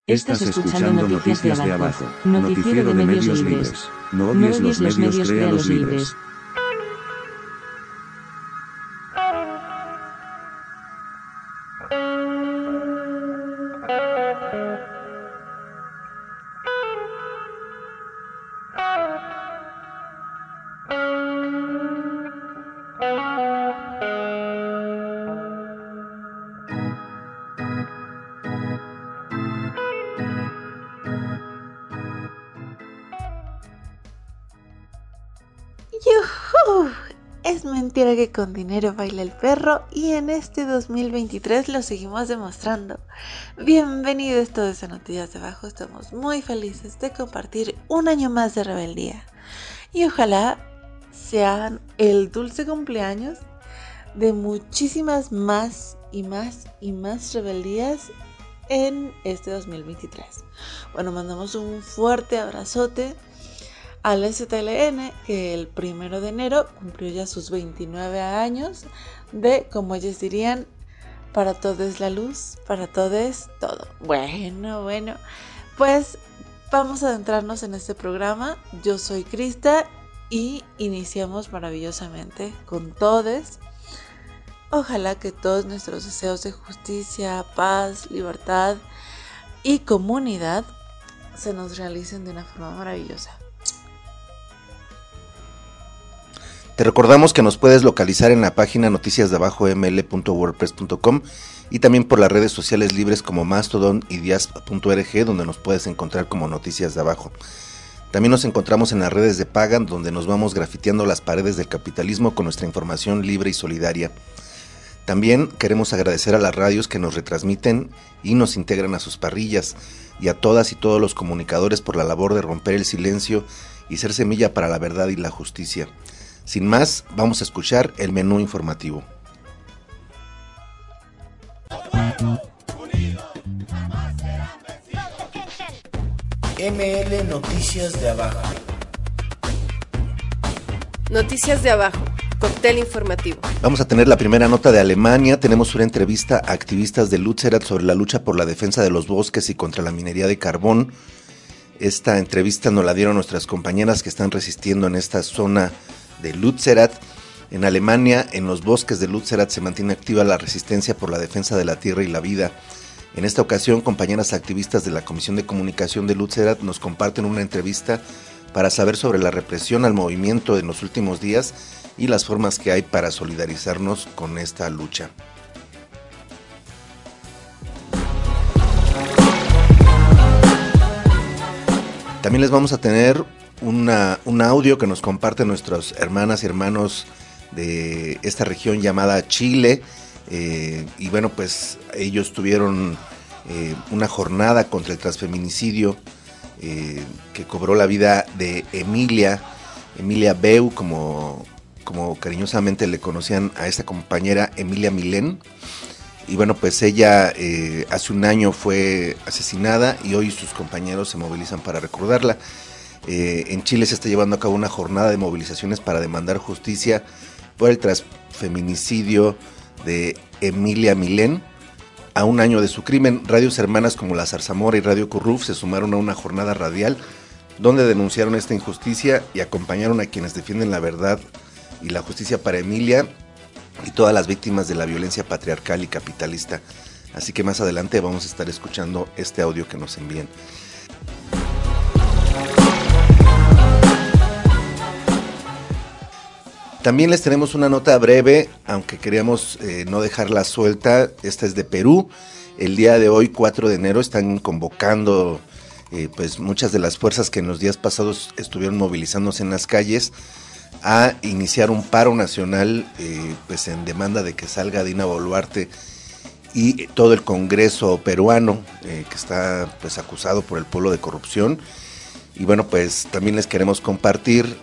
Estás escuchando Noticias de Abajo, noticiero de medios libres. No odies los medios, crea los libres. ¡Yujú! Es mentira que con dinero baila el perro y en este 2023 lo seguimos demostrando. Bienvenidos todos a Noticias de Abajo, estamos muy felices de compartir un año más de rebeldía y ojalá sean el dulce cumpleaños de muchísimas más rebeldías en este 2023. Bueno, mandamos un fuerte abrazote al STLN, que el 1 de enero cumplió ya sus 29 años de, como ellos dirían, para todos la luz, para todos todo. Bueno, pues vamos a adentrarnos en este programa. Yo soy Krista y iniciamos maravillosamente con todos. Ojalá que todos nuestros deseos de justicia, paz, libertad y comunidad se nos realicen de una forma maravillosa. Te recordamos que nos puedes localizar en la página noticiasdeabajoml.wordpress.com y también por las redes sociales libres como Mastodon y Diasp.org, donde nos puedes encontrar como Noticias de Abajo. También nos encontramos en las redes de Paga, donde nos vamos grafiteando las paredes del capitalismo con nuestra información libre y solidaria. También queremos agradecer a las radios que nos retransmiten y nos integran a sus parrillas, y a todas y todos los comunicadores por la labor de romper el silencio y ser semilla para la verdad y la justicia. Sin más, vamos a escuchar el menú informativo. ML Noticias de Abajo. Noticias de Abajo, cóctel informativo. Vamos a tener la primera nota de Alemania. Tenemos una entrevista a activistas de Lützerath sobre la lucha por la defensa de los bosques y contra la minería de carbón. Esta entrevista nos la dieron nuestras compañeras que están resistiendo en esta zona de Lützerath. En Alemania, en los bosques de Lützerath se mantiene activa la resistencia por la defensa de la tierra y la vida. En esta ocasión, compañeras activistas de la Comisión de Comunicación de Lützerath nos comparten una entrevista para saber sobre la represión al movimiento en los últimos días y las formas que hay para solidarizarnos con esta lucha. También les vamos a tener un audio que nos comparten nuestras hermanas y hermanos de esta región llamada Chile, y bueno, pues ellos tuvieron una jornada contra el transfeminicidio que cobró la vida de Emilia Beu, como cariñosamente le conocían a esta compañera, Emilia Milén. Y bueno, pues ella hace un año fue asesinada y hoy sus compañeros se movilizan para recordarla. En Chile se está llevando a cabo una jornada de movilizaciones para demandar justicia por el transfeminicidio de Emilia Milén. A un año de su crimen, radios hermanas como La Zarzamora y Radio Curruf se sumaron a una jornada radial donde denunciaron esta injusticia y acompañaron a quienes defienden la verdad y la justicia para Emilia y todas las víctimas de la violencia patriarcal y capitalista. Así que más adelante vamos a estar escuchando este audio que nos envían. También les tenemos una nota breve, aunque queríamos no dejarla suelta. Esta es de Perú. El día de hoy, 4 de enero, están convocando pues muchas de las fuerzas que en los días pasados estuvieron movilizándose en las calles a iniciar un paro nacional pues en demanda de que salga Dina Boluarte y todo el Congreso peruano que está pues acusado por el pueblo de corrupción. Y bueno, pues también les queremos compartir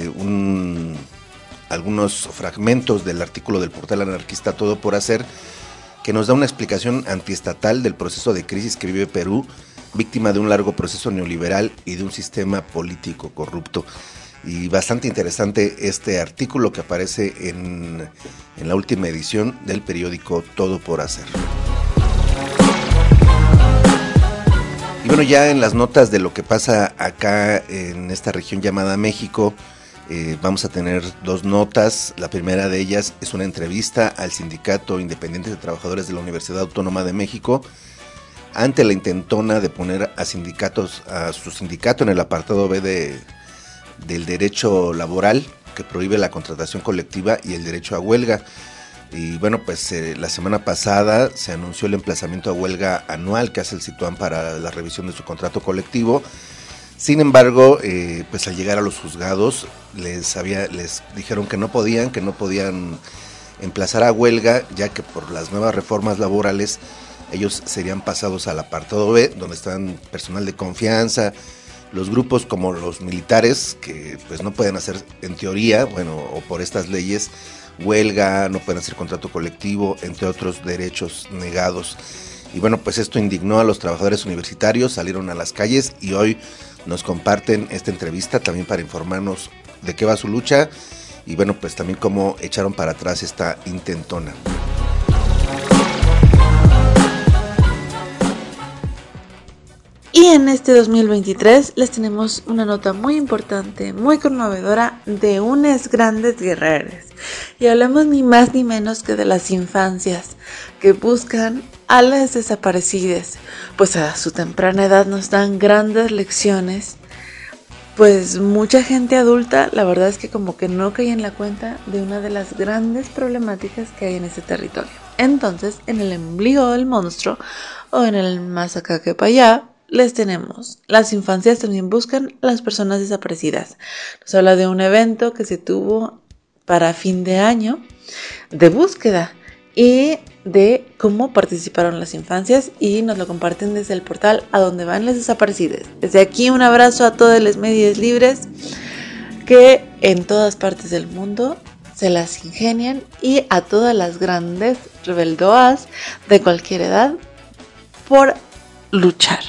algunos fragmentos del artículo del portal anarquista Todo por Hacer, que nos da una explicación antiestatal del proceso de crisis que vive Perú, víctima de un largo proceso neoliberal y de un sistema político corrupto. Y bastante interesante este artículo que aparece en la última edición del periódico Todo por Hacer. Y bueno, ya en las notas de lo que pasa acá en esta región llamada México, vamos a tener dos notas. La primera de ellas es una entrevista al Sindicato Independiente de Trabajadores de la Universidad Autónoma de México ante la intentona de poner a su sindicato en el apartado B del derecho laboral, que prohíbe la contratación colectiva y el derecho a huelga. Y bueno, pues la semana pasada se anunció el emplazamiento a huelga anual que hace el Situan para la revisión de su contrato colectivo. Sin embargo, pues al llegar a los juzgados les dijeron que no podían emplazar a huelga, ya que por las nuevas reformas laborales ellos serían pasados al apartado B, donde están personal de confianza, los grupos como los militares, que pues no pueden hacer, en teoría, o por estas leyes, huelga, no pueden hacer contrato colectivo, entre otros derechos negados. Y bueno, pues esto indignó a los trabajadores universitarios, salieron a las calles y hoy nos comparten esta entrevista también para informarnos de qué va su lucha y bueno, pues también cómo echaron para atrás esta intentona. Y en este 2023 les tenemos una nota muy importante, muy conmovedora de unos grandes guerreros. Y hablamos ni más ni menos que de las infancias que buscan a las desaparecidas, pues a su temprana edad nos dan grandes lecciones. Pues mucha gente adulta, la verdad es que como que no cae en la cuenta de una de las grandes problemáticas que hay en ese territorio. Entonces, en el ombligo del monstruo o en el más acá que para allá, les tenemos. Las infancias también buscan a las personas desaparecidas. Nos habla de un evento que se tuvo para fin de año de búsqueda y de cómo participaron las infancias y nos lo comparten desde el portal A Donde Van Las Desaparecidas. Desde aquí un abrazo a todos los medios libres que en todas partes del mundo se las ingenian y a todas las grandes rebeldoas de cualquier edad por luchar.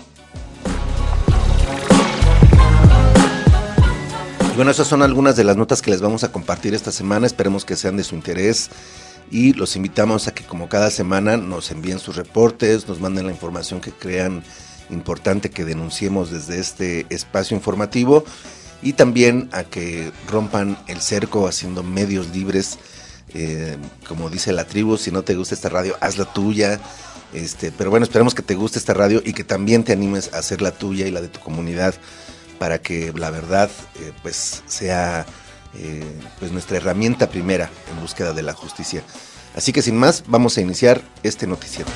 Y bueno, esas son algunas de las notas que les vamos a compartir esta semana, esperemos que sean de su interés y los invitamos a que como cada semana nos envíen sus reportes, nos manden la información que crean importante que denunciemos desde este espacio informativo y también a que rompan el cerco haciendo medios libres, como dice la tribu, si no te gusta esta radio, haz la tuya, pero bueno, esperemos que te guste esta radio y que también te animes a hacer la tuya y la de tu comunidad, para que la verdad pues sea pues nuestra herramienta primera en búsqueda de la justicia. Así que sin más, vamos a iniciar este noticiero.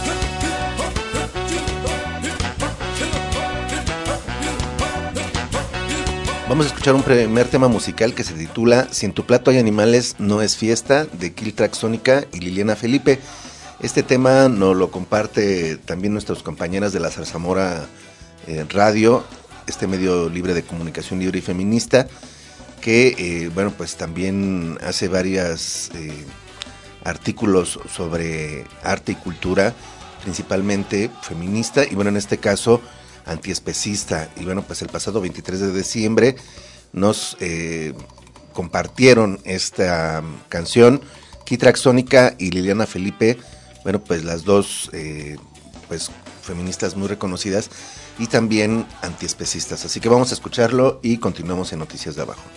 Vamos a escuchar un primer tema musical que se titula Si en tu plato hay animales no es fiesta, de Kill Track Sónica y Liliana Felipe. Este tema nos lo comparte también nuestras compañeras de la Zarzamora Radio, este medio libre de comunicación libre y feminista, que bueno, pues también hace varios artículos sobre arte y cultura, principalmente feminista y bueno, en este caso antiespecista. Y bueno, pues el pasado 23 de diciembre nos compartieron esta canción Kill Track Sónica y Liliana Felipe, bueno, pues las dos pues feministas muy reconocidas y también antiespecistas. Así que vamos a escucharlo y continuamos en Noticias de Abajo.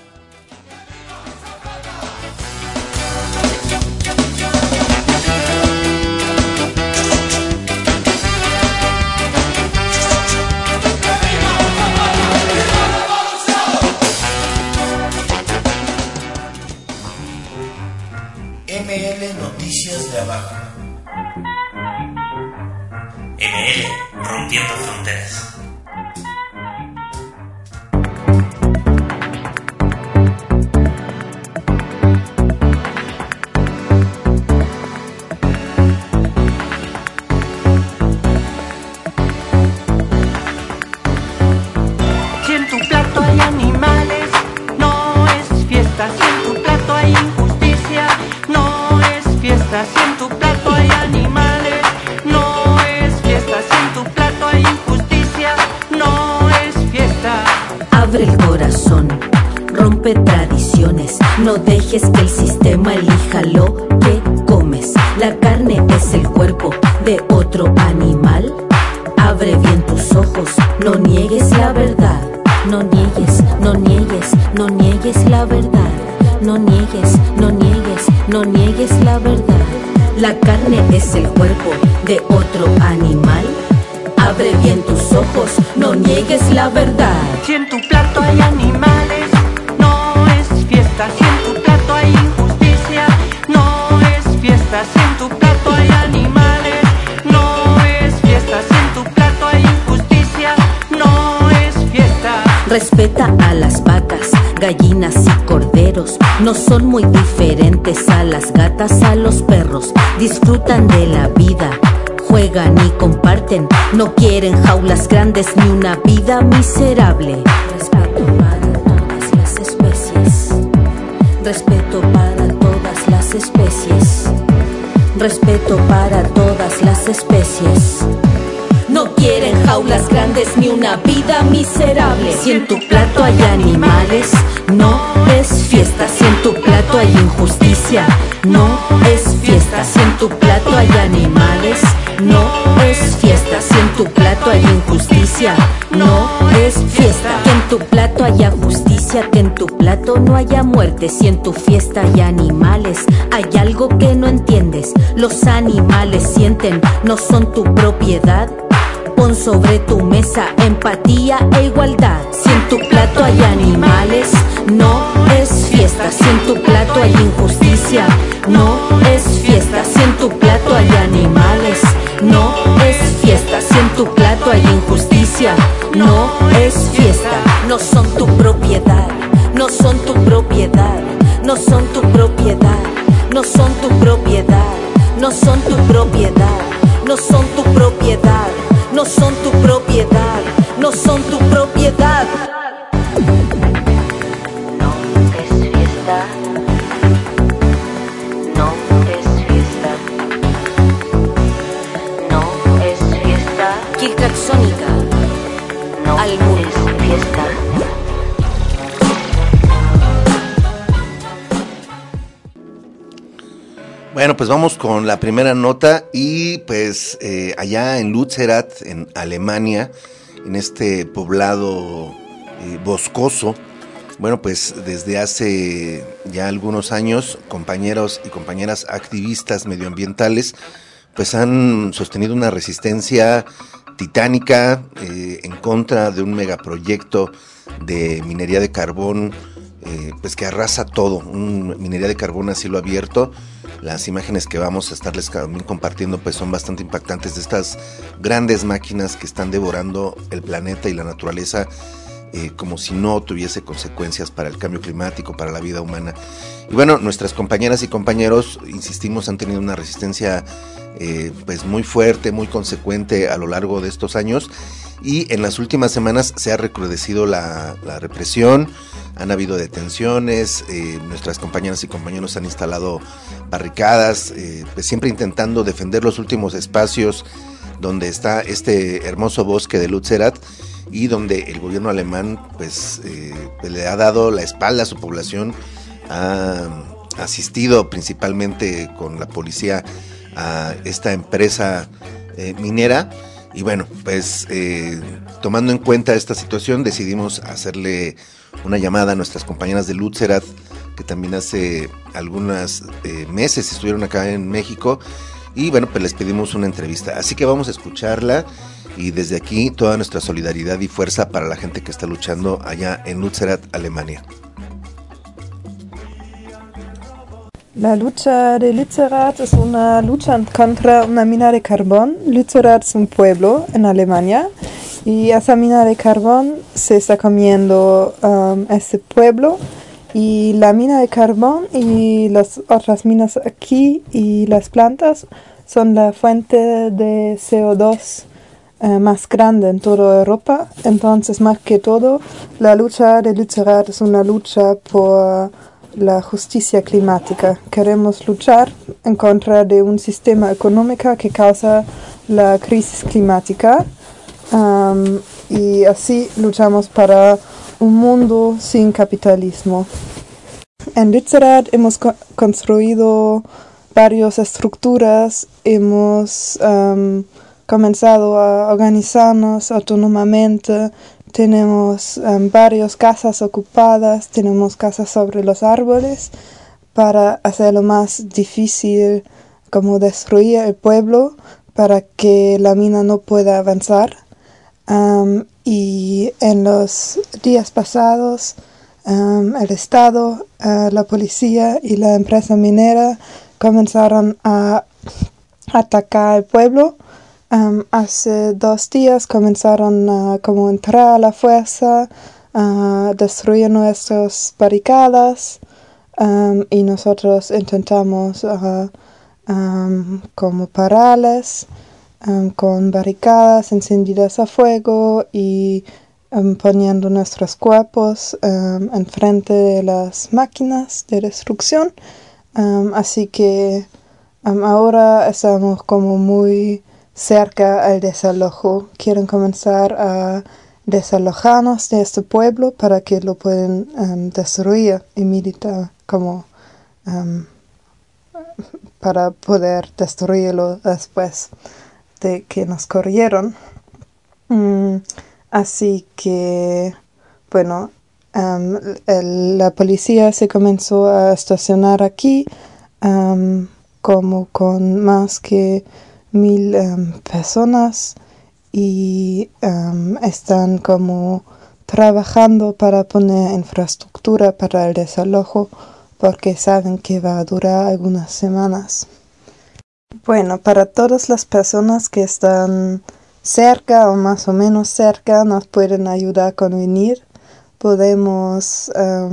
ML Noticias de Abajo. ML Rompiendo Fronteras. Si en tu plato hay animales, no es fiesta. Si en tu plato hay injusticia, no es fiesta. Si en tu plato hay animales, no es fiesta. Si en tu plato hay injusticia, no es fiesta. Abre el corazón, rompe tradiciones, no dejes que el sistema elija lo que comes. La carne es el cuerpo de otro animal. Abre bien tus ojos, no niegues la verdad. No niegues, no niegues, no niegues la verdad. No niegues, no niegues, no niegues la verdad. La carne es el cuerpo de otro animal. Abre bien tus ojos, no niegues la verdad. Si en tu plato hay animales, no es fiesta. Si en tu plato hay injusticia, no es fiesta. Si en tu plato hay animales, no es fiesta. Si en tu plato hay injusticia, no es fiesta. Respeta a las vacas, gallinas y corderos. No son muy diferentes a las gatas, a los perros. Disfrutan de la vida, juegan y comparten. No quieren jaulas grandes ni una vida miserable. Respeto para todas las especies. Respeto para todas las especies. Respeto para todas las especies. No quieren jaulas grandes ni una vida miserable. Si en tu plato hay animales, no es fiesta. Si en tu plato hay injusticia, no es fiesta. Si en tu plato hay animales, no es fiesta. Si en tu plato hay injusticia, no es fiesta. Que en tu plato haya justicia, que en tu plato no haya muerte. Si en tu fiesta hay animales, hay algo que no entiendes. Los animales sienten, no son tu propiedad. Pon sobre tu mesa empatía e igualdad. Si en tu plato hay animales, no es fiesta. Si en tu plato hay injusticia, no es fiesta. Si en tu plato hay animales, no es fiesta. Si en tu plato hay injusticia, no es fiesta. No son tu propiedad, no son tu propiedad, no son tu propiedad, no son tu propiedad, no son tu propiedad, no son tu propiedad. No son tu propiedad, no son tu propiedad. No es fiesta. No es fiesta. No es fiesta. Kilcrack Sónica. No al mundo. Es fiesta. Bueno, pues vamos con la primera nota y pues allá en Lützerath, en Alemania, en este poblado boscoso, bueno, pues desde hace ya algunos años, compañeros y compañeras activistas medioambientales pues han sostenido una resistencia titánica en contra de un megaproyecto de minería de carbón pues que arrasa todo, minería de carbón a cielo abierto. Las imágenes que vamos a estarles también compartiendo pues son bastante impactantes de estas grandes máquinas que están devorando el planeta y la naturaleza como si no tuviese consecuencias para el cambio climático, para la vida humana. Y bueno, nuestras compañeras y compañeros, insistimos, han tenido una resistencia pues muy fuerte, muy consecuente a lo largo de estos años, y en las últimas semanas se ha recrudecido la represión. Han habido detenciones, nuestras compañeras y compañeros han instalado barricadas, pues siempre intentando defender los últimos espacios donde está este hermoso bosque de Lützerath y donde el gobierno alemán pues le ha dado la espalda a su población, ha asistido principalmente con la policía a esta empresa minera. Y bueno, pues tomando en cuenta esta situación decidimos hacerle una llamada a nuestras compañeras de Lützerath, que también hace algunos meses estuvieron acá en México, y bueno, pues les pedimos una entrevista, así que vamos a escucharla, y desde aquí toda nuestra solidaridad y fuerza para la gente que está luchando allá en Lützerath, Alemania. La lucha de Lützerath es una lucha contra una mina de carbón. Lützerath es un pueblo en Alemania y esa mina de carbón se está comiendo este pueblo, y la mina de carbón y las otras minas aquí y las plantas son la fuente de CO2 más grande en toda Europa. Entonces, más que todo, la lucha de Lützerath es una lucha por la justicia climática. Queremos luchar en contra de un sistema económico que causa la crisis climática, y así luchamos para un mundo sin capitalismo. En Lützerath hemos construido varias estructuras, hemos comenzado a organizarnos autónomamente. Tenemos varias casas ocupadas, tenemos casas sobre los árboles para hacerlo más difícil, como destruir el pueblo para que la mina no pueda avanzar. Y en los días pasados, el Estado, la policía y la empresa minera comenzaron a atacar al pueblo. Hace 2 días comenzaron a como entrar a la fuerza, a destruir nuestras barricadas, y nosotros intentamos como pararles con barricadas encendidas a fuego y poniendo nuestros cuerpos enfrente de las máquinas de destrucción. Así que ahora estamos como muy cerca al desalojo. Quieren comenzar a desalojarnos de este pueblo para que lo puedan destruir y militar como para poder destruirlo después de que nos corrieron. Así que, bueno, la policía se comenzó a estacionar aquí, como con más que 1,000 personas, y están como trabajando para poner infraestructura para el desalojo, porque saben que va a durar algunas semanas. Bueno, para todas las personas que están cerca o más o menos cerca, nos pueden ayudar con venir. Podemos,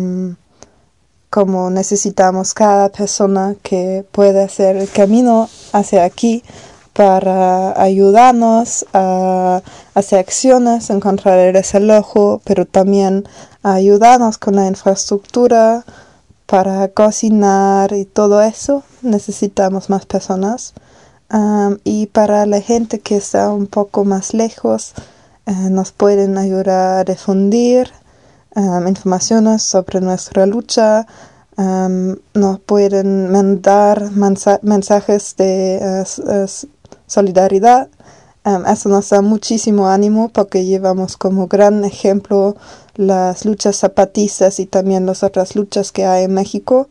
como necesitamos cada persona que pueda hacer el camino hacia aquí para ayudarnos a hacer acciones en contra del desalojo, pero también a ayudarnos con la infraestructura para cocinar y todo eso. Necesitamos más personas. Y para la gente que está un poco más lejos, nos pueden ayudar a difundir informaciones sobre nuestra lucha. Nos pueden mandar mensajes de solidaridad. Eso nos da muchísimo ánimo porque llevamos como gran ejemplo las luchas zapatistas y también las otras luchas que hay en México.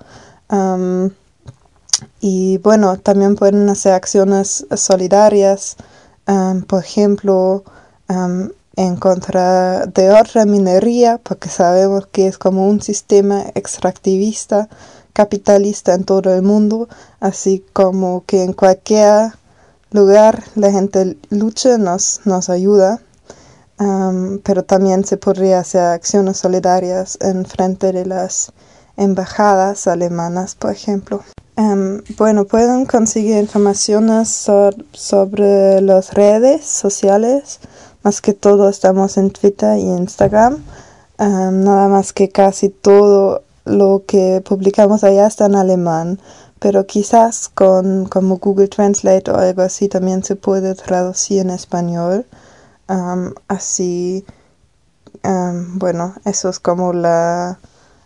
Y bueno, también pueden hacer acciones solidarias, por ejemplo, en contra de otra minería, porque sabemos que es como un sistema extractivista, capitalista en todo el mundo, así como que en cualquier lugar la gente lucha, nos ayuda. Pero también se podría hacer acciones solidarias en frente de las embajadas alemanas, por ejemplo. Bueno, pueden conseguir informaciones sobre las redes sociales. Más que todo estamos en Twitter y Instagram. Nada más que casi todo lo que publicamos allá está en alemán. Pero quizás como Google Translate o algo así también se puede traducir en español. Así, bueno, eso es como la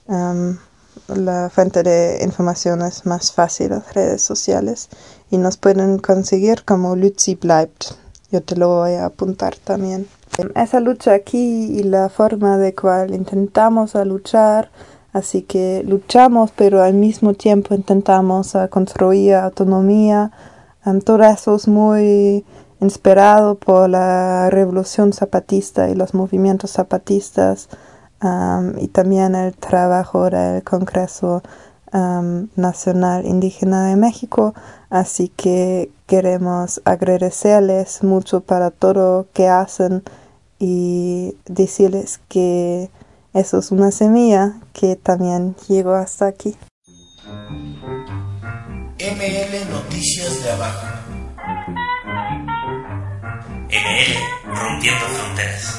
fuente de informaciones más fácil, las redes sociales, y nos pueden conseguir como Luzi bleibt. Yo te lo voy a apuntar también. Esa lucha aquí y la forma de cual intentamos a luchar, así que luchamos pero al mismo tiempo intentamos a construir autonomía. Todo eso es muy inspirado por la revolución zapatista y los movimientos zapatistas. Y también el trabajo del Congreso Nacional Indígena de México, así que queremos agradecerles mucho para todo lo que hacen y decirles que eso es una semilla que también llegó hasta aquí. ML Noticias de Abajo. ML Rompiendo Fronteras.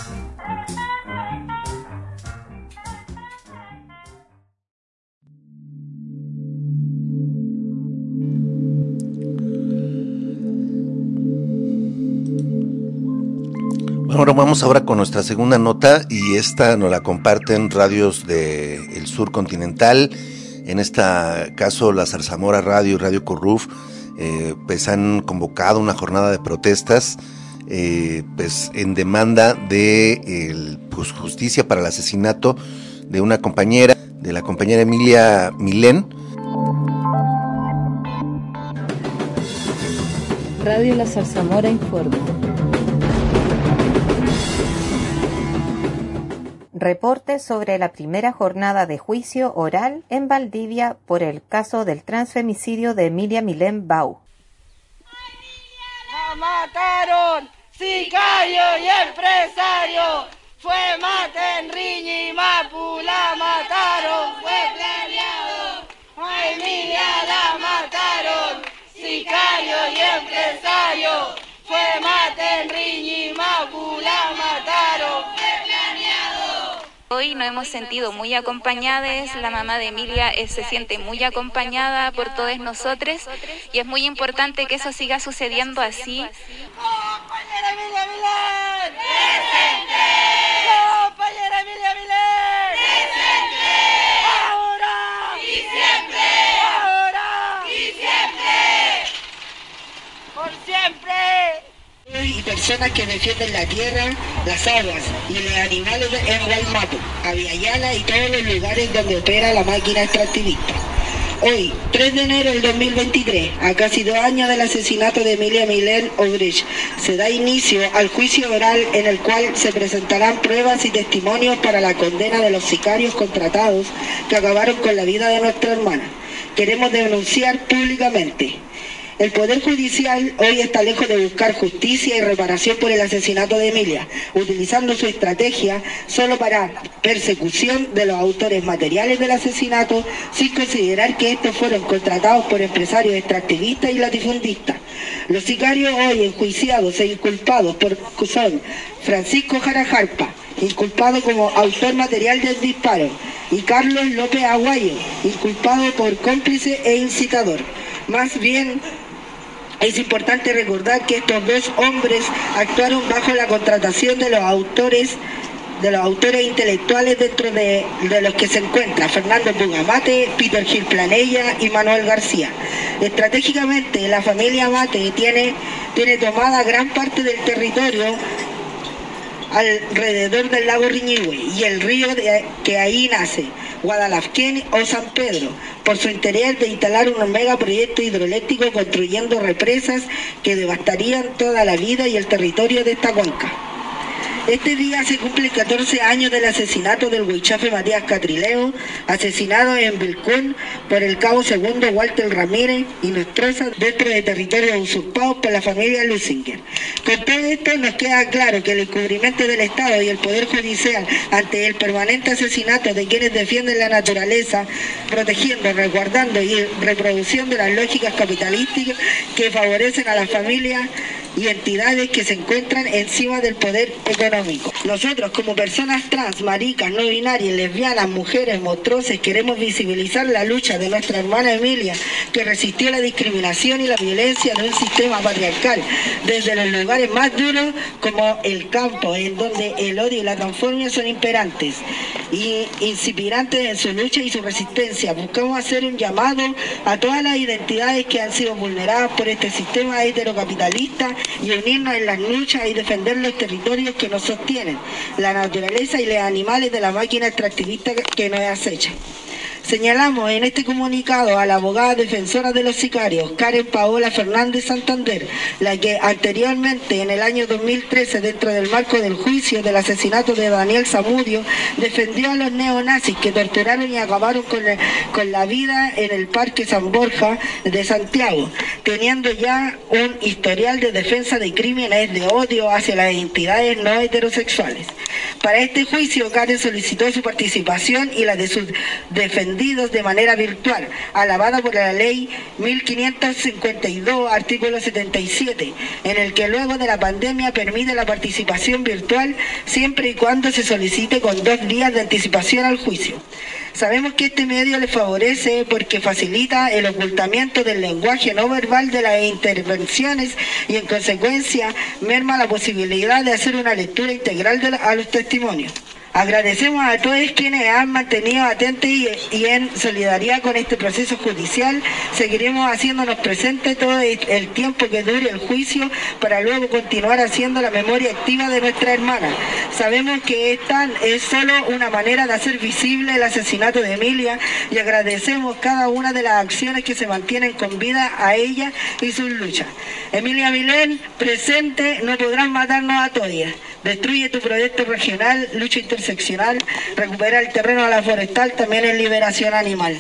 Bueno, vamos ahora con nuestra segunda nota, y esta nos la comparten radios del sur continental. En este caso, la Zarzamora Radio y Radio Corruf pues han convocado una jornada de protestas pues en demanda de pues, justicia para el asesinato de una compañera, de la compañera Emilia Milén. Radio La Zarzamora informa. Reporte sobre la primera jornada de juicio oral en Valdivia por el caso del transfemicidio de Emilia Milén Bau. ¡La mataron! ¡Sicario y empresario! ¡Fue Maten, Riñi y Mapu! ¡La mataron! ¡Fue planeado! ¡A Emilia la mataron! ¡Sicario y empresario! ¡Fue Maten, Riñi y Mapu! ¡La mataron! ¡Fue planeado! Hoy nos hemos sentido muy acompañadas, la mamá de Emilia se siente muy acompañada por todos nosotros y es muy importante que eso siga sucediendo así. ¡Compañera Emilia Milén! ¡Presente! ¡Compañera Emilia Milén! ¡Presente! ¡Ahora! ¡Y siempre! ¡Ahora! ¡Y siempre! ¡Por siempre! Y personas que defienden la tierra, las aguas y los animales en Guaymapu, Aviala y todos los lugares donde opera la máquina extractivista. Hoy, 3 de enero del 2023, a casi 2 años del asesinato de Emilia Milén Obrecht, se da inicio al juicio oral en el cual se presentarán pruebas y testimonios para la condena de los sicarios contratados que acabaron con la vida de nuestra hermana. Queremos denunciar públicamente. El Poder Judicial hoy está lejos de buscar justicia y reparación por el asesinato de Emilia, utilizando su estrategia solo para persecución de los autores materiales del asesinato, sin considerar que estos fueron contratados por empresarios extractivistas y latifundistas. Los sicarios hoy enjuiciados e inculpados son Francisco Jara Jarpa, inculpado como autor material del disparo, y Carlos López Aguayo, inculpado por cómplice e incitador. Más bien, es importante recordar que estos dos hombres actuaron bajo la contratación de los autores intelectuales dentro de los que se encuentra Fernando Pugamate, Peter Gil Planella y Manuel García. Estratégicamente, la familia Mate tiene tomada gran parte del territorio alrededor del lago Riñihue y el río que ahí nace, Guadalafquén o San Pedro, por su interés de instalar un megaproyecto hidroeléctrico construyendo represas que devastarían toda la vida y el territorio de esta cuenca. Este día se cumplen 14 años del asesinato del huichafe Matías Catrileo, asesinado en Vilcún por el cabo segundo Walter Ramírez y Nostroza dentro de territorios usurpados por la familia Lusinger. Con todo esto nos queda claro que el encubrimiento del Estado y el Poder Judicial ante el permanente asesinato de quienes defienden la naturaleza, protegiendo, resguardando y reproduciendo las lógicas capitalísticas que favorecen a las familias y entidades que se encuentran encima del poder económico. Nosotros, como personas trans, maricas, no binarias, lesbianas, mujeres, monstruosas, queremos visibilizar la lucha de nuestra hermana Emilia, que resistió la discriminación y la violencia de un sistema patriarcal, desde los lugares más duros como el campo, en donde el odio y la transfobia son imperantes y incipirantes en su lucha y su resistencia. Buscamos hacer un llamado a todas las identidades que han sido vulneradas por este sistema heterocapitalista y unirnos en las luchas y defender los territorios que nos sostienen, la naturaleza y los animales de la máquina extractivista que nos acecha. Señalamos en este comunicado a la abogada defensora de los sicarios, Karen Paola Fernández Santander, la que anteriormente, en el año 2013, dentro del marco del juicio del asesinato de Daniel Zamudio, defendió a los neonazis que torturaron y acabaron con la vida en el Parque San Borja de Santiago, teniendo ya un historial de defensa de crímenes de odio hacia las entidades no heterosexuales. Para este juicio, Karen solicitó su participación y la de sus defendidos de manera virtual, alabada por la ley 1552, artículo 77, en el que luego de la pandemia permite la participación virtual siempre y cuando se solicite con 2 días de anticipación al juicio. Sabemos que este medio le favorece porque facilita el ocultamiento del lenguaje no verbal de las intervenciones y en consecuencia merma la posibilidad de hacer una lectura integral a los testimonios. Agradecemos a todos quienes han mantenido atentos y en solidaridad con este proceso judicial. Seguiremos haciéndonos presentes todo el tiempo que dure el juicio para luego continuar haciendo la memoria activa de nuestra hermana. Sabemos que esta es solo una manera de hacer visible el asesinato de Emilia y agradecemos cada una de las acciones que se mantienen con vida a ella y sus luchas. Emilia Milén, presente, no podrán matarnos a todas. Destruye tu proyecto regional, lucha interseccional, recupera el terreno a la forestal, también en liberación animal.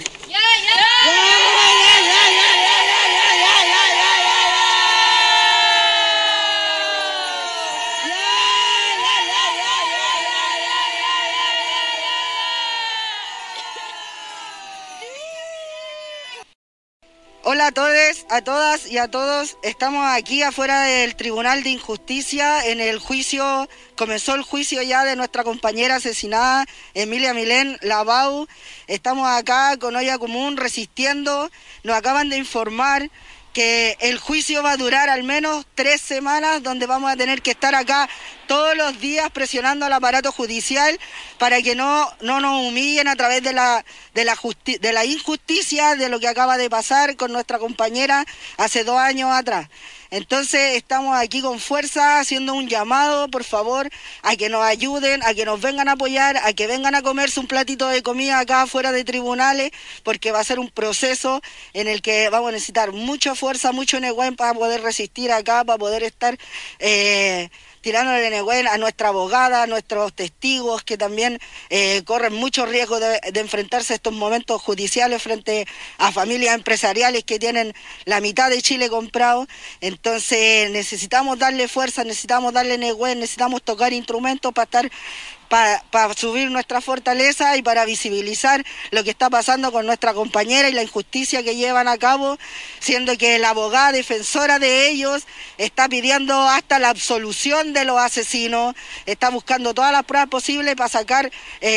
Hola a todos, a todas y a todos. Estamos aquí afuera del Tribunal de Injusticia en el juicio. Comenzó el juicio ya de nuestra compañera asesinada, Emilia Milén Bau. Estamos acá con olla común resistiendo. Nos acaban de informar que el juicio va a durar al menos 3 semanas, donde vamos a tener que estar acá todos los días presionando al aparato judicial para que no nos humillen a través de la injusticia de lo que acaba de pasar con nuestra compañera hace 2 años atrás. Entonces estamos aquí con fuerza haciendo un llamado, por favor, a que nos ayuden, a que nos vengan a apoyar, a que vengan a comerse un platito de comida acá afuera de tribunales, porque va a ser un proceso en el que vamos a necesitar mucha fuerza, mucho negüen para poder resistir acá, para poder estar tirándole negüen a nuestra abogada, a nuestros testigos que también corren mucho riesgo de enfrentarse a estos momentos judiciales frente a familias empresariales que tienen la mitad de Chile comprado. Entonces necesitamos darle fuerza, necesitamos darle negüen, necesitamos tocar instrumentos para subir nuestra fortaleza y para visibilizar lo que está pasando con nuestra compañera y la injusticia que llevan a cabo, siendo que la abogada defensora de ellos está pidiendo hasta la absolución de los asesinos, está buscando todas las pruebas posibles para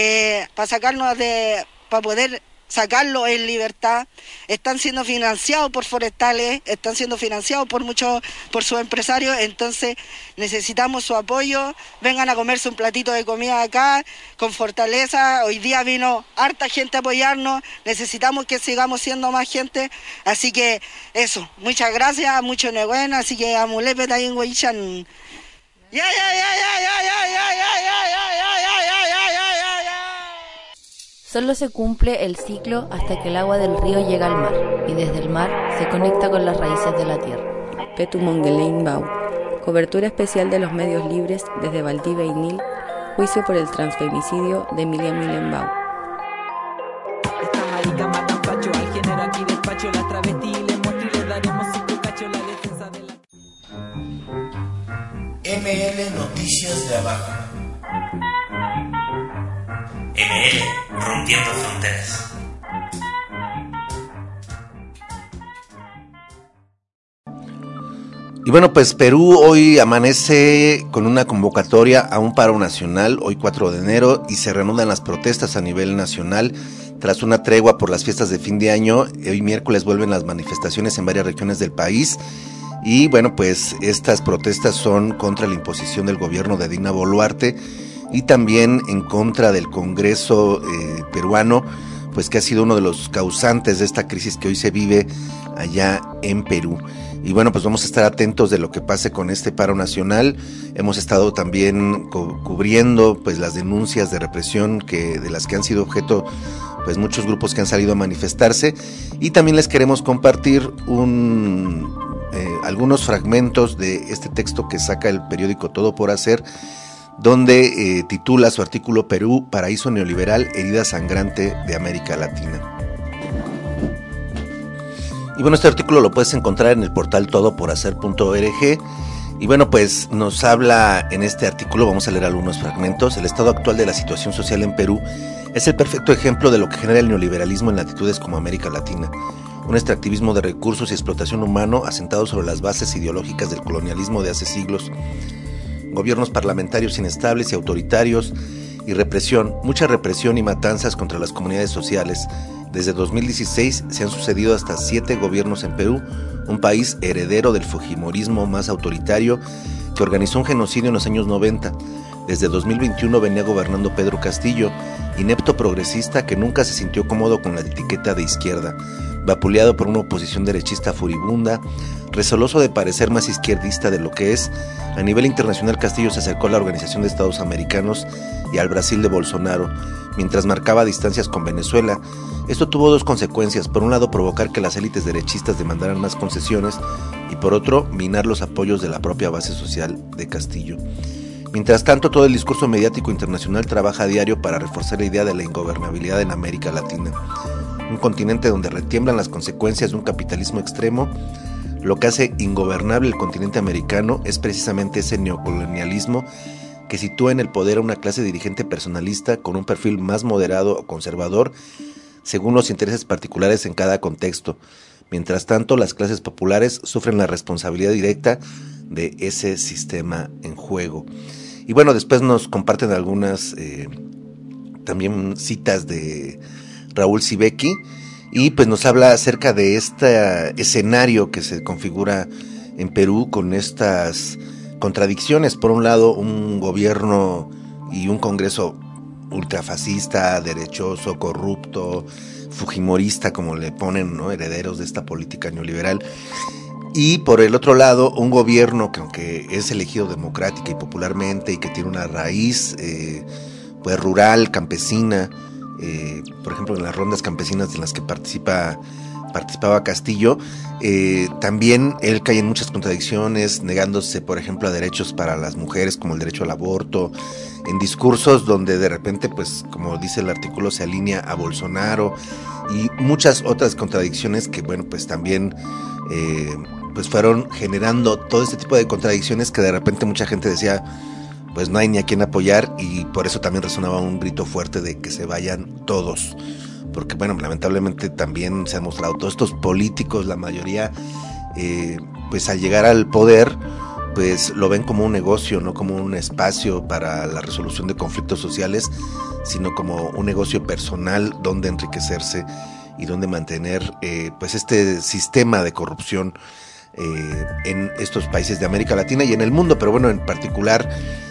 poder sacarlo en libertad. Están siendo financiados por forestales, están siendo financiados por sus empresarios. Entonces necesitamos su apoyo. Vengan a comerse un platito de comida acá con fortaleza. Hoy día vino harta gente a apoyarnos, necesitamos que sigamos siendo más gente, así que eso, muchas gracias, mucho negüen, así que amulepe tayin huichan. Solo se cumple el ciclo hasta que el agua del río llega al mar y desde el mar se conecta con las raíces de la tierra. Petu Mongelein Bau. Cobertura especial de los medios libres desde Valdivia y Nil. Juicio por el transfemicidio de Emilia Milén Bau. Esta marica matan pacho al género aquí despacho las travestis y les muestro y les daremos 5 cachos la defensa de la... ML Noticias de Abajo. ML Rompiendo Fronteras. Y bueno, pues Perú hoy amanece con una convocatoria a un paro nacional, hoy 4 de enero, y se reanudan las protestas a nivel nacional. Tras una tregua por las fiestas de fin de año, hoy miércoles vuelven las manifestaciones en varias regiones del país. Y bueno, pues estas protestas son contra la imposición del gobierno de Dina Boluarte y también en contra del Congreso peruano, pues que ha sido uno de los causantes de esta crisis que hoy se vive allá en Perú. Y bueno, pues vamos a estar atentos de lo que pase con este paro nacional. Hemos estado también cubriendo pues las denuncias de represión de las que han sido objeto pues muchos grupos que han salido a manifestarse, y también les queremos compartir algunos fragmentos de este texto que saca el periódico Todo por Hacer, donde titula su artículo Perú, paraíso neoliberal, herida sangrante de América Latina. Y bueno, este artículo lo puedes encontrar en el portal todoporhacer.org. Y bueno, pues nos habla en este artículo, vamos a leer algunos fragmentos. El estado actual de la situación social en Perú es el perfecto ejemplo de lo que genera el neoliberalismo en latitudes como América Latina. Un extractivismo de recursos y explotación humano asentado sobre las bases ideológicas del colonialismo de hace siglos. Gobiernos parlamentarios inestables y autoritarios y represión, mucha represión y matanzas contra las comunidades sociales. Desde 2016 se han sucedido hasta 7 gobiernos en Perú, un país heredero del fujimorismo más autoritario que organizó un genocidio en los años 90. Desde 2021 venía gobernando Pedro Castillo, inepto progresista que nunca se sintió cómodo con la etiqueta de izquierda, vapuleado por una oposición derechista furibunda, receloso de parecer más izquierdista de lo que es. A nivel internacional, Castillo se acercó a la Organización de Estados Americanos y al Brasil de Bolsonaro, mientras marcaba distancias con Venezuela. Esto tuvo dos consecuencias: por un lado, provocar que las élites derechistas demandaran más concesiones, y por otro, minar los apoyos de la propia base social de Castillo. Mientras tanto, todo el discurso mediático internacional trabaja a diario para reforzar la idea de la ingobernabilidad en América Latina, un continente donde retiemblan las consecuencias de un capitalismo extremo. Lo que hace ingobernable el continente americano es precisamente ese neocolonialismo que sitúa en el poder a una clase dirigente personalista con un perfil más moderado o conservador según los intereses particulares en cada contexto. Mientras tanto, las clases populares sufren la responsabilidad directa de ese sistema en juego. Y bueno, después nos comparten algunas también citas de Raúl Sibeki, y pues nos habla acerca de este escenario que se configura en Perú con estas contradicciones. Por un lado, un gobierno y un Congreso ultrafascista, derechoso, corrupto, fujimorista, como le ponen, ¿no?, herederos de esta política neoliberal. Y por el otro lado, un gobierno que, aunque es elegido democrática y popularmente y que tiene una raíz pues rural, campesina, por ejemplo en las rondas campesinas en las que participaba Castillo, también él cae en muchas contradicciones, negándose por ejemplo a derechos para las mujeres como el derecho al aborto, en discursos donde de repente, pues como dice el artículo, se alinea a Bolsonaro, y muchas otras contradicciones que bueno, pues también pues fueron generando todo este tipo de contradicciones que de repente mucha gente decía, pues no hay ni a quién apoyar, y por eso también resonaba un grito fuerte de que se vayan todos, porque bueno, lamentablemente también se han mostrado todos estos políticos, la mayoría pues al llegar al poder pues lo ven como un negocio, no como un espacio para la resolución de conflictos sociales, sino como un negocio personal donde enriquecerse y donde mantener pues este sistema de corrupción en estos países de América Latina y en el mundo. Pero bueno, en particular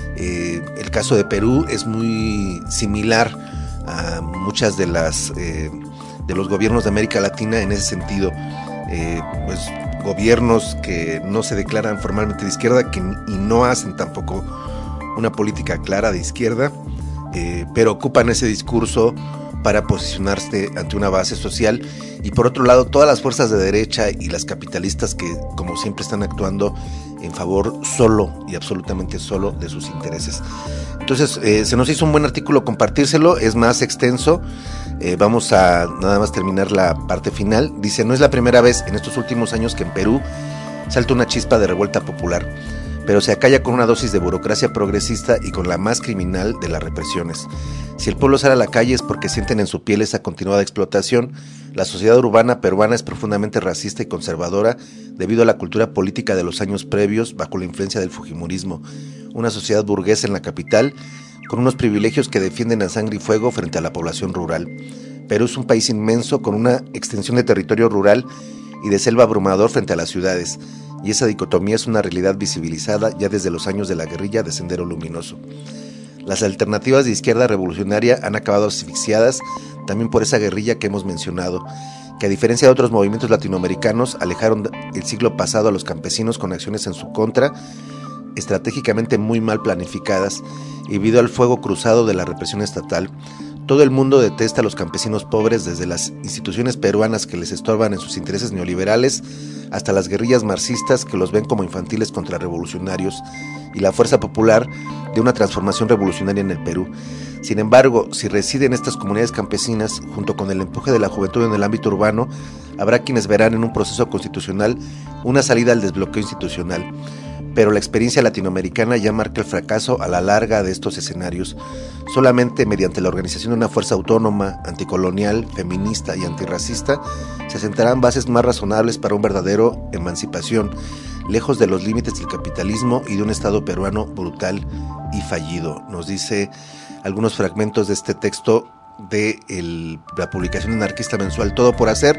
el caso de Perú es muy similar a muchas de los gobiernos de América Latina en ese sentido, pues gobiernos que no se declaran formalmente de izquierda y no hacen tampoco una política clara de izquierda, pero ocupan ese discurso para posicionarse ante una base social, y por otro lado todas las fuerzas de derecha y las capitalistas que como siempre están actuando en favor solo y absolutamente solo de sus intereses. Entonces se nos hizo un buen artículo compartírselo, es más extenso, vamos a nada más terminar la parte final. Dice: no es la primera vez en estos últimos años que en Perú salta una chispa de revuelta popular, pero se acalla con una dosis de burocracia progresista y con la más criminal de las represiones. Si el pueblo sale a la calle es porque sienten en su piel esa continuada explotación. La sociedad urbana peruana es profundamente racista y conservadora debido a la cultura política de los años previos bajo la influencia del fujimorismo. Una sociedad burguesa en la capital con unos privilegios que defienden a sangre y fuego frente a la población rural. Perú es un país inmenso con una extensión de territorio rural y de selva abrumador frente a las ciudades, y esa dicotomía es una realidad visibilizada ya desde los años de la guerrilla de Sendero Luminoso. Las alternativas de izquierda revolucionaria han acabado asfixiadas también por esa guerrilla que hemos mencionado, que a diferencia de otros movimientos latinoamericanos alejaron el siglo pasado a los campesinos con acciones en su contra, estratégicamente muy mal planificadas, y debido al fuego cruzado de la represión estatal. Todo el mundo detesta a los campesinos pobres, desde las instituciones peruanas que les estorban en sus intereses neoliberales hasta las guerrillas marxistas que los ven como infantiles contrarrevolucionarios, y la fuerza popular de una transformación revolucionaria en el Perú. Sin embargo, si residen estas comunidades campesinas, junto con el empuje de la juventud en el ámbito urbano, habrá quienes verán en un proceso constitucional una salida al desbloqueo institucional. Pero la experiencia latinoamericana ya marca el fracaso a la larga de estos escenarios. Solamente mediante la organización de una fuerza autónoma, anticolonial, feminista y antirracista, se sentarán bases más razonables para un verdadero emancipación, lejos de los límites del capitalismo y de un Estado peruano brutal y fallido. Nos dice algunos fragmentos de este texto de la publicación anarquista mensual Todo por Hacer,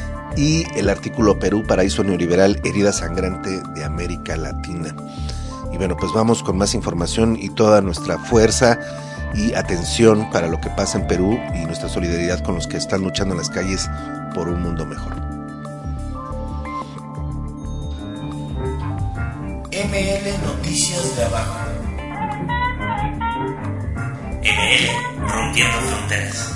y el artículo Perú, paraíso neoliberal, herida sangrante de América Latina. Y Y bueno, pues vamos con más información y toda nuestra fuerza y atención para lo que pasa en Perú y nuestra solidaridad con los que están luchando en las calles por un mundo mejor. ML Noticias de Abajo. ML Rompiendo Fronteras.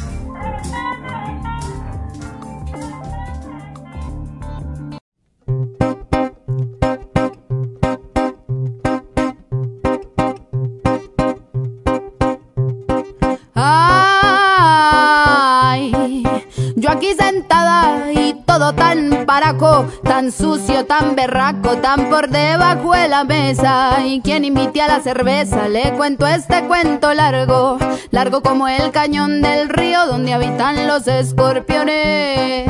Ay, yo aquí sentada y todo tan paraco, tan sucio, tan berraco, tan por debajo de la mesa. Y quien invite a la cerveza, le cuento este cuento largo, largo como el cañón del río donde habitan los escorpiones.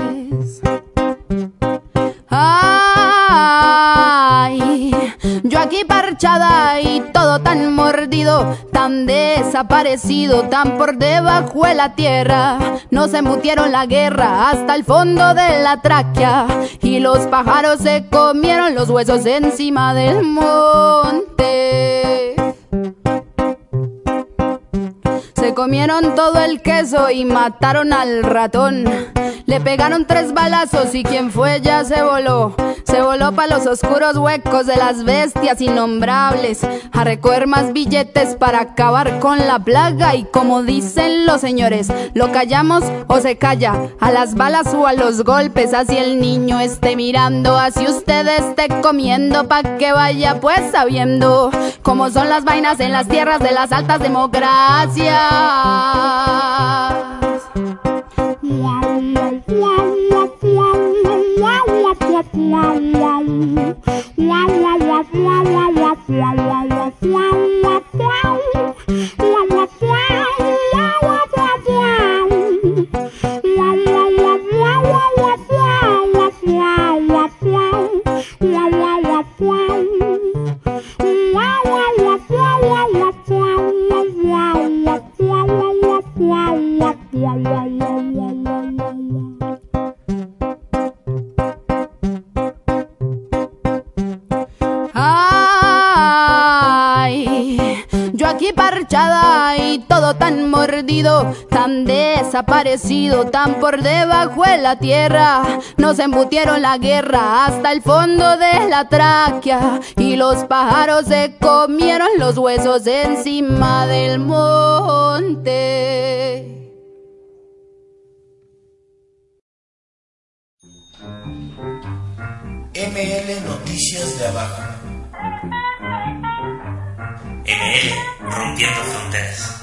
Ay, yo aquí parchada y todo tan mordido, tan desaparecido, tan por debajo de la tierra. Nos embutieron la guerra hasta el fondo de la tráquea y los pájaros se comieron los huesos encima del monte. Se comieron todo el queso y mataron al ratón. Le pegaron 3 balazos y quien fue ya se voló. Se voló pa' los oscuros huecos de las bestias innombrables, a recoger más billetes para acabar con la plaga. Y como dicen los señores, lo callamos o se calla, a las balas o a los golpes. Así el niño esté mirando, así usted esté comiendo, pa' que vaya pues sabiendo cómo son las vainas en las tierras de las altas democracias. Y todo tan mordido, tan desaparecido, tan por debajo de la tierra. Nos embutieron la guerra hasta el fondo de la tráquea y los pájaros se comieron los huesos encima del monte. ML Noticias de Abajo. ML Rompiendo Fronteras.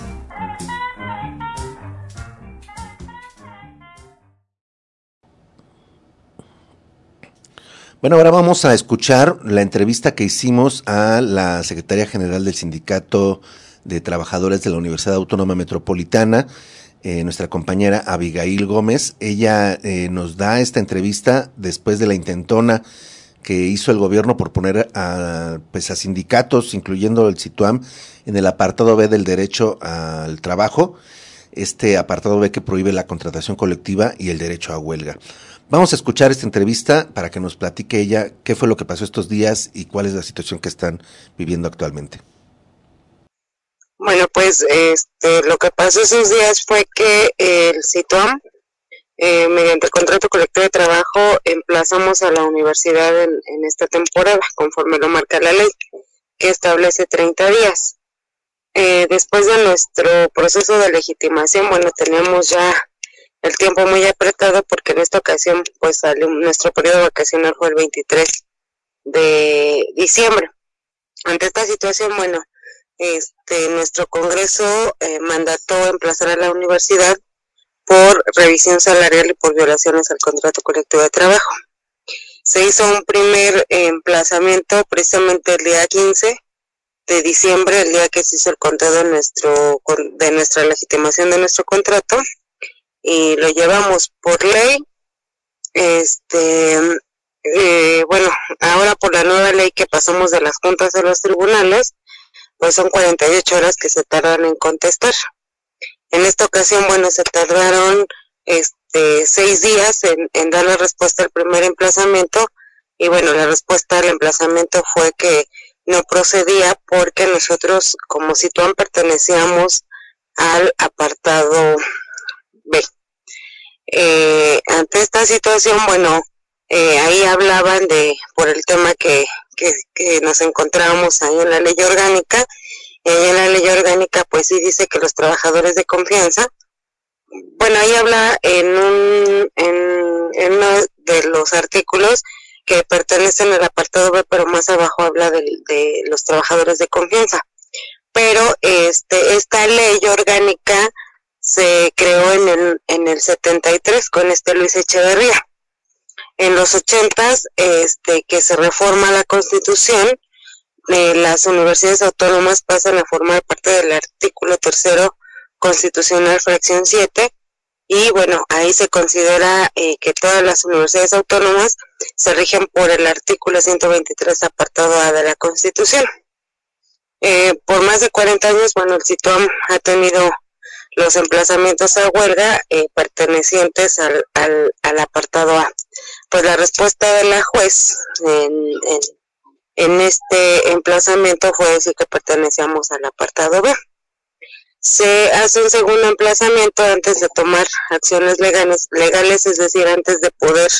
Bueno, ahora vamos a escuchar la entrevista que hicimos a la secretaria general del Sindicato de Trabajadores de la Universidad Autónoma Metropolitana, nuestra compañera Abigail Gómez. Ella nos da esta entrevista después de la intentona que hizo el gobierno por poner a sindicatos, incluyendo el CITUAM, en el apartado B del derecho al trabajo, este apartado B que prohíbe la contratación colectiva y el derecho a huelga. Vamos a escuchar esta entrevista para que nos platique ella qué fue lo que pasó estos días y cuál es la situación que están viviendo actualmente. Bueno, pues lo que pasó esos días fue que el CITUAM, mediante el contrato colectivo de trabajo, emplazamos a la universidad en esta temporada, conforme lo marca la ley, que establece 30 días. Después de nuestro proceso de legitimación, bueno, teníamos ya el tiempo muy apretado porque en esta ocasión, pues nuestro periodo vacacional fue el 23 de diciembre. Ante esta situación, bueno, nuestro Congreso mandató emplazar a la universidad por revisión salarial y por violaciones al contrato colectivo de trabajo. Se hizo un primer emplazamiento precisamente el día 15 de diciembre, el día que se hizo el conteo de nuestra legitimación de nuestro contrato, y lo llevamos por ley. Bueno, ahora por la nueva ley que pasamos de las juntas a los tribunales, pues son 48 horas que se tardan en contestar. En esta ocasión, bueno, se tardaron 6 días en dar la respuesta al primer emplazamiento, y bueno, la respuesta al emplazamiento fue que no procedía porque nosotros como Situam pertenecíamos al apartado B. Ante esta situación, bueno, ahí hablaban por el tema que nos encontrábamos ahí en la ley orgánica. En la ley orgánica pues sí dice que los trabajadores de confianza, bueno, ahí habla en uno de los artículos que pertenecen al apartado B, pero más abajo habla de los trabajadores de confianza. Pero esta ley orgánica se creó en el 73 con Luis Echeverría. En los 80s, que se reforma la Constitución, las universidades autónomas pasan a formar parte del artículo 3º constitucional, fracción 7, y bueno, ahí se considera que todas las universidades autónomas se rigen por el artículo 123, apartado A de la Constitución. Por más de 40 años, bueno, el Situam ha tenido los emplazamientos a huelga pertenecientes al apartado A. Pues la respuesta de la juez en este emplazamiento fue decir que pertenecíamos al apartado B. Se hace un segundo emplazamiento antes de tomar acciones legales, es decir, antes de poder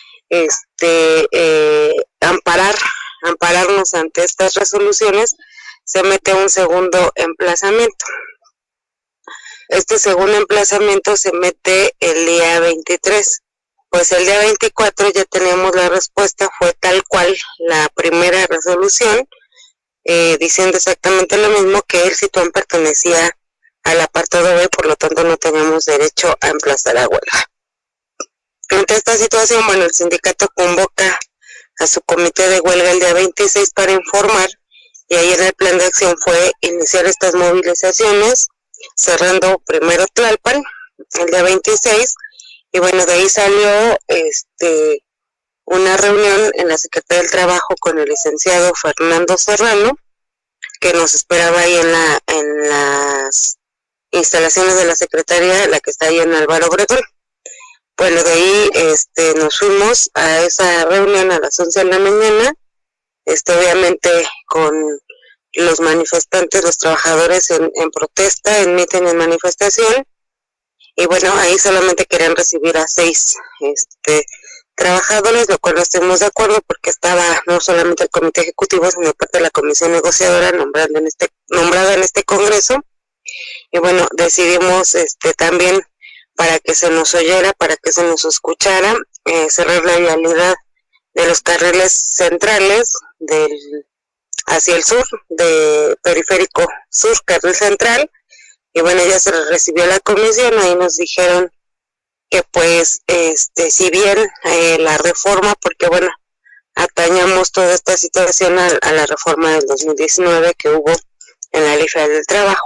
ampararnos ante estas resoluciones, se mete un segundo emplazamiento. Este segundo emplazamiento se mete el día 23. Pues el día 24 ya tenemos la respuesta, fue tal cual la primera resolución, diciendo exactamente lo mismo, que el Situam pertenecía al apartado B, por lo tanto no teníamos derecho a emplazar a huelga. Ante esta situación, bueno, el sindicato convoca a su comité de huelga el día 26 para informar, y ahí en el plan de acción fue iniciar estas movilizaciones, cerrando primero Tlalpan el día 26, y bueno, de ahí salió una reunión en la Secretaría del Trabajo con el licenciado Fernando Serrano, que nos esperaba ahí en las instalaciones de la Secretaría, la que está ahí en Álvaro Obregón. Bueno, de ahí nos fuimos a esa reunión a las 11 de la mañana, obviamente con los manifestantes, los trabajadores en protesta, en mitin, en manifestación, y bueno, ahí solamente querían recibir a 6 trabajadores, lo cual no estuvimos de acuerdo porque estaba no solamente el comité ejecutivo, sino parte de la comisión negociadora nombrada en este congreso, y bueno, decidimos también, para que se nos oyera, para que se nos escuchara, cerrar la vialidad de los carriles centrales hacia el sur, de Periférico Sur, Carril Central, y bueno, ya se recibió la comisión. Ahí nos dijeron que pues, si bien la reforma, porque bueno, atañamos toda esta situación a la reforma del 2019 que hubo en la Ley Federal del Trabajo.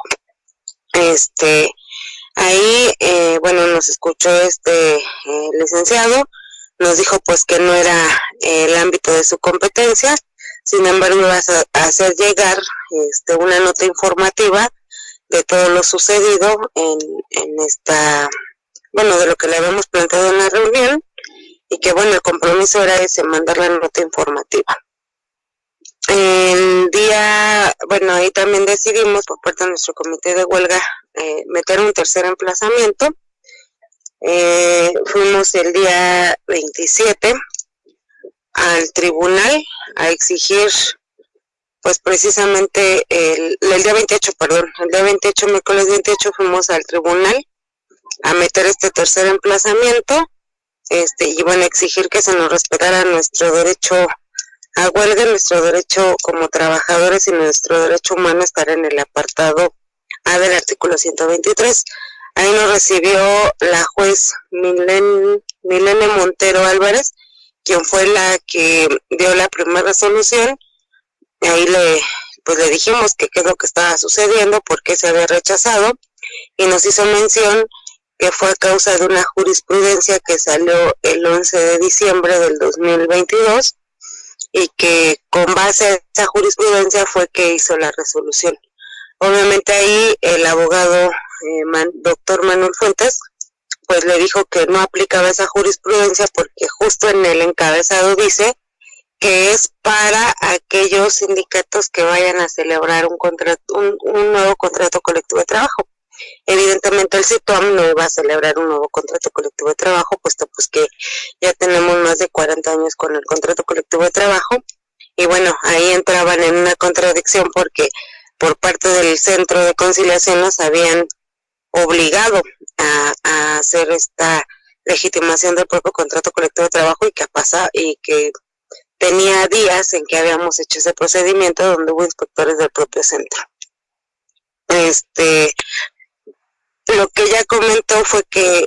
Ahí, bueno, nos escuchó licenciado, nos dijo pues que no era el ámbito de su competencia, sin embargo iba a hacer llegar una nota informativa de todo lo sucedido en esta, bueno, de lo que le habíamos planteado en la reunión, y que bueno, el compromiso era ese, mandar la nota informativa. El día, bueno, ahí también decidimos por parte de nuestro comité de huelga meter un tercer emplazamiento. Fuimos el día 27 al tribunal a exigir, pues precisamente el día 28, el día 28, miércoles 28, fuimos al tribunal a meter este tercer emplazamiento, y bueno, exigir que se nos respetara nuestro derecho a huelga, nuestro derecho como trabajadores y nuestro derecho humano a estar en el apartado A del artículo 123. Ahí nos recibió la juez Milene Montero Álvarez, quien fue la que dio la primera resolución. Ahí le dijimos que qué es lo que estaba sucediendo, por qué se había rechazado, y nos hizo mención que fue a causa de una jurisprudencia que salió el 11 de diciembre del 2022, y que con base a esa jurisprudencia fue que hizo la resolución. Obviamente ahí el abogado doctor Manuel Fuentes pues le dijo que no aplicaba esa jurisprudencia porque justo en el encabezado dice que es para aquellos sindicatos que vayan a celebrar un nuevo contrato colectivo de trabajo. Evidentemente el CITUAM no iba a celebrar un nuevo contrato colectivo de trabajo, puesto pues que ya tenemos más de 40 años con el contrato colectivo de trabajo, y bueno, ahí entraban en una contradicción porque por parte del Centro de Conciliación nos habían obligado a hacer esta legitimación del propio contrato colectivo de trabajo y que tenía días en que habíamos hecho ese procedimiento donde hubo inspectores del propio centro. Lo que ella comentó fue que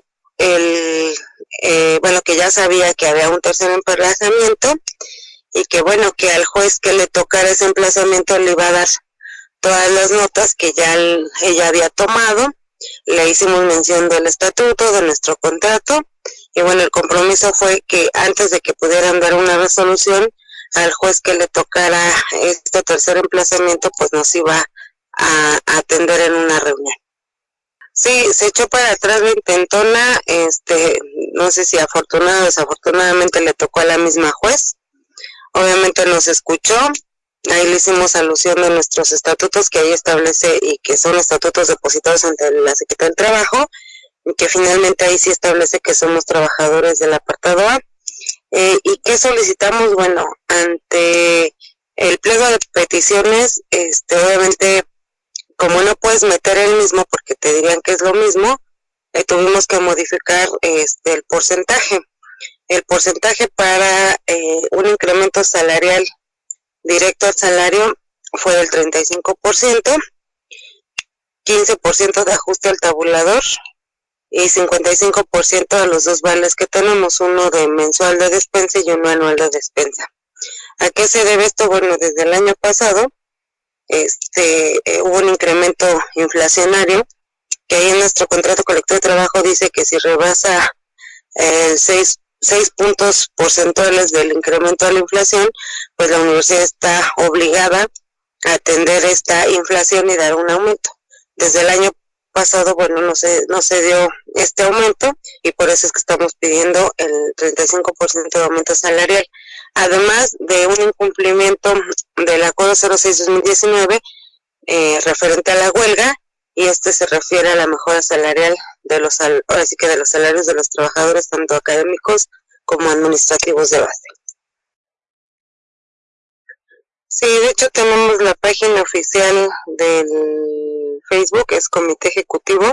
que ya sabía que había un tercer emplazamiento y que bueno, que al juez que le tocara ese emplazamiento le iba a dar todas las notas que ya ella había tomado. Le hicimos mención del estatuto, de nuestro contrato, y bueno, el compromiso fue que antes de que pudieran dar una resolución, al juez que le tocara este tercer emplazamiento, pues nos iba a atender en una reunión. Sí, se echó para atrás la intentona, no sé si afortunado o desafortunadamente le tocó a la misma juez. Obviamente nos escuchó, ahí le hicimos alusión de nuestros estatutos que ahí establece y que son estatutos depositados ante la Secretaría del Trabajo, y que finalmente ahí sí establece que somos trabajadores del apartado A. ¿Y qué solicitamos? Bueno, ante el pliego de peticiones, obviamente, como no puedes meter el mismo porque te dirían que es lo mismo, tuvimos que modificar el porcentaje. El porcentaje para un incremento salarial directo al salario fue del 35%, 15% de ajuste al tabulador y 55% a los dos vales que tenemos, uno de mensual de despensa y uno anual de despensa. ¿A qué se debe esto? Bueno, desde el año pasado hubo un incremento inflacionario, que ahí en nuestro contrato colectivo de trabajo dice que si rebasa 6 puntos porcentuales del incremento de la inflación, pues la universidad está obligada a atender esta inflación y dar un aumento. Desde el año pasado, bueno, no se dio este aumento y por eso es que estamos pidiendo el 35% de aumento salarial. Además de un incumplimiento del Acuerdo 06-2019 referente a la huelga, y se refiere a la mejora salarial de los salarios de los trabajadores, tanto académicos como administrativos de base. Sí, de hecho tenemos la página oficial del Facebook, es Comité Ejecutivo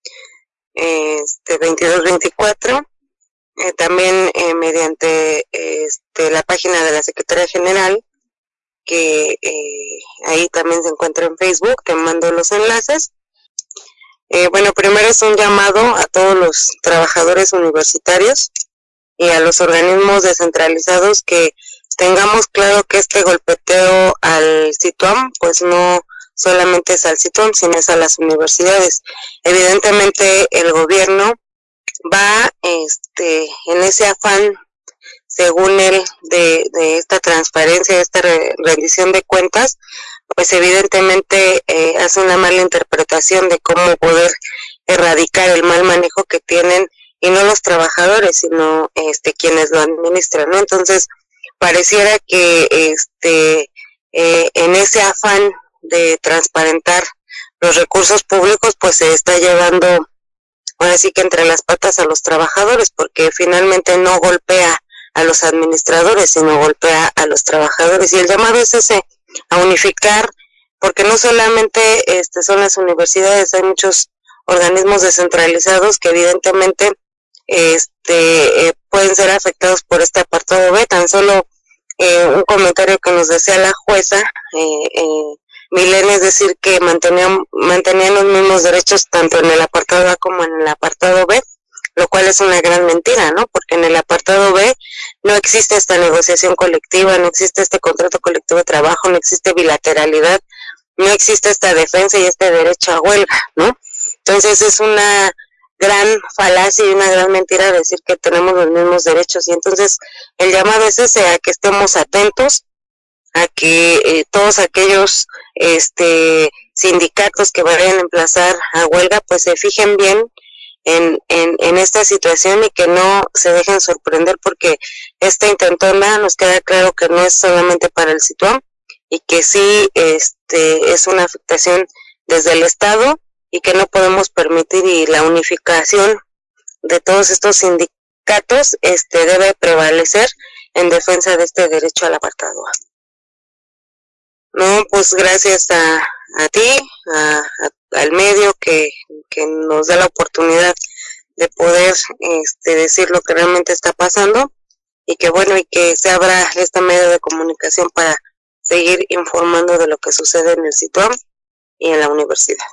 2224, también mediante la página de la Secretaría General, que ahí también se encuentra en Facebook, te mando los enlaces. Bueno, primero es un llamado a todos los trabajadores universitarios y a los organismos descentralizados que tengamos claro que este golpeteo al CITUAM, pues no solamente es al CITUAM, sino es a las universidades. Evidentemente el gobierno va en ese afán, según él, de esta transparencia, de esta rendición de cuentas, pues evidentemente hace una mala interpretación de cómo poder erradicar el mal manejo que tienen, y no los trabajadores, sino quienes lo administran, ¿no? Entonces, pareciera que en ese afán de transparentar los recursos públicos, pues se está llevando ahora sí que entre las patas a los trabajadores, porque finalmente no golpea a los administradores, sino golpea a los trabajadores. Y el llamado es ese, a unificar, porque no solamente son las universidades, hay muchos organismos descentralizados que evidentemente pueden ser afectados por este apartado B. Tan solo un comentario que nos decía la jueza Milena, es decir, que mantenían los mismos derechos tanto en el apartado A como en el apartado B, lo cual es una gran mentira, ¿no? Porque en el apartado B no existe esta negociación colectiva, no existe este contrato colectivo de trabajo, no existe bilateralidad, no existe esta defensa y este derecho a huelga, ¿no? Entonces es una gran falacia y una gran mentira decir que tenemos los mismos derechos, y entonces el llamado es ese, a que estemos atentos, a que todos aquellos sindicatos que vayan a emplazar a huelga, pues se fijen bien en esta situación y que no se dejen sorprender, porque esta intentona nos queda claro que no es solamente para el Situam y que sí es una afectación desde el Estado y que no podemos permitir, y la unificación de todos estos sindicatos debe prevalecer en defensa de este derecho al apartado A. No, pues gracias a ti, al medio que nos da la oportunidad de poder decir lo que realmente está pasando, y que bueno, y que se abra este medio de comunicación para seguir informando de lo que sucede en el Situam y en la universidad.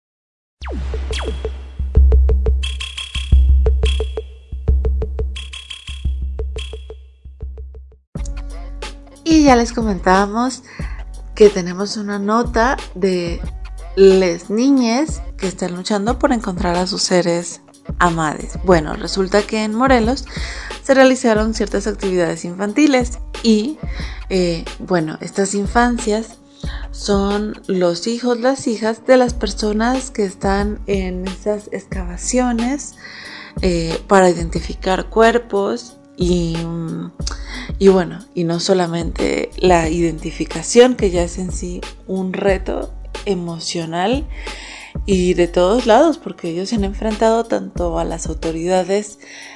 Y ya les comentábamos que tenemos una nota de las niñas que están luchando por encontrar a sus seres amados. Bueno, resulta que en Morelos se realizaron ciertas actividades infantiles y bueno, estas infancias son los hijos, las hijas de las personas que están en esas excavaciones para identificar cuerpos. Y bueno, y no solamente la identificación, que ya es en sí un reto emocional y de todos lados, porque ellos se han enfrentado tanto a las autoridades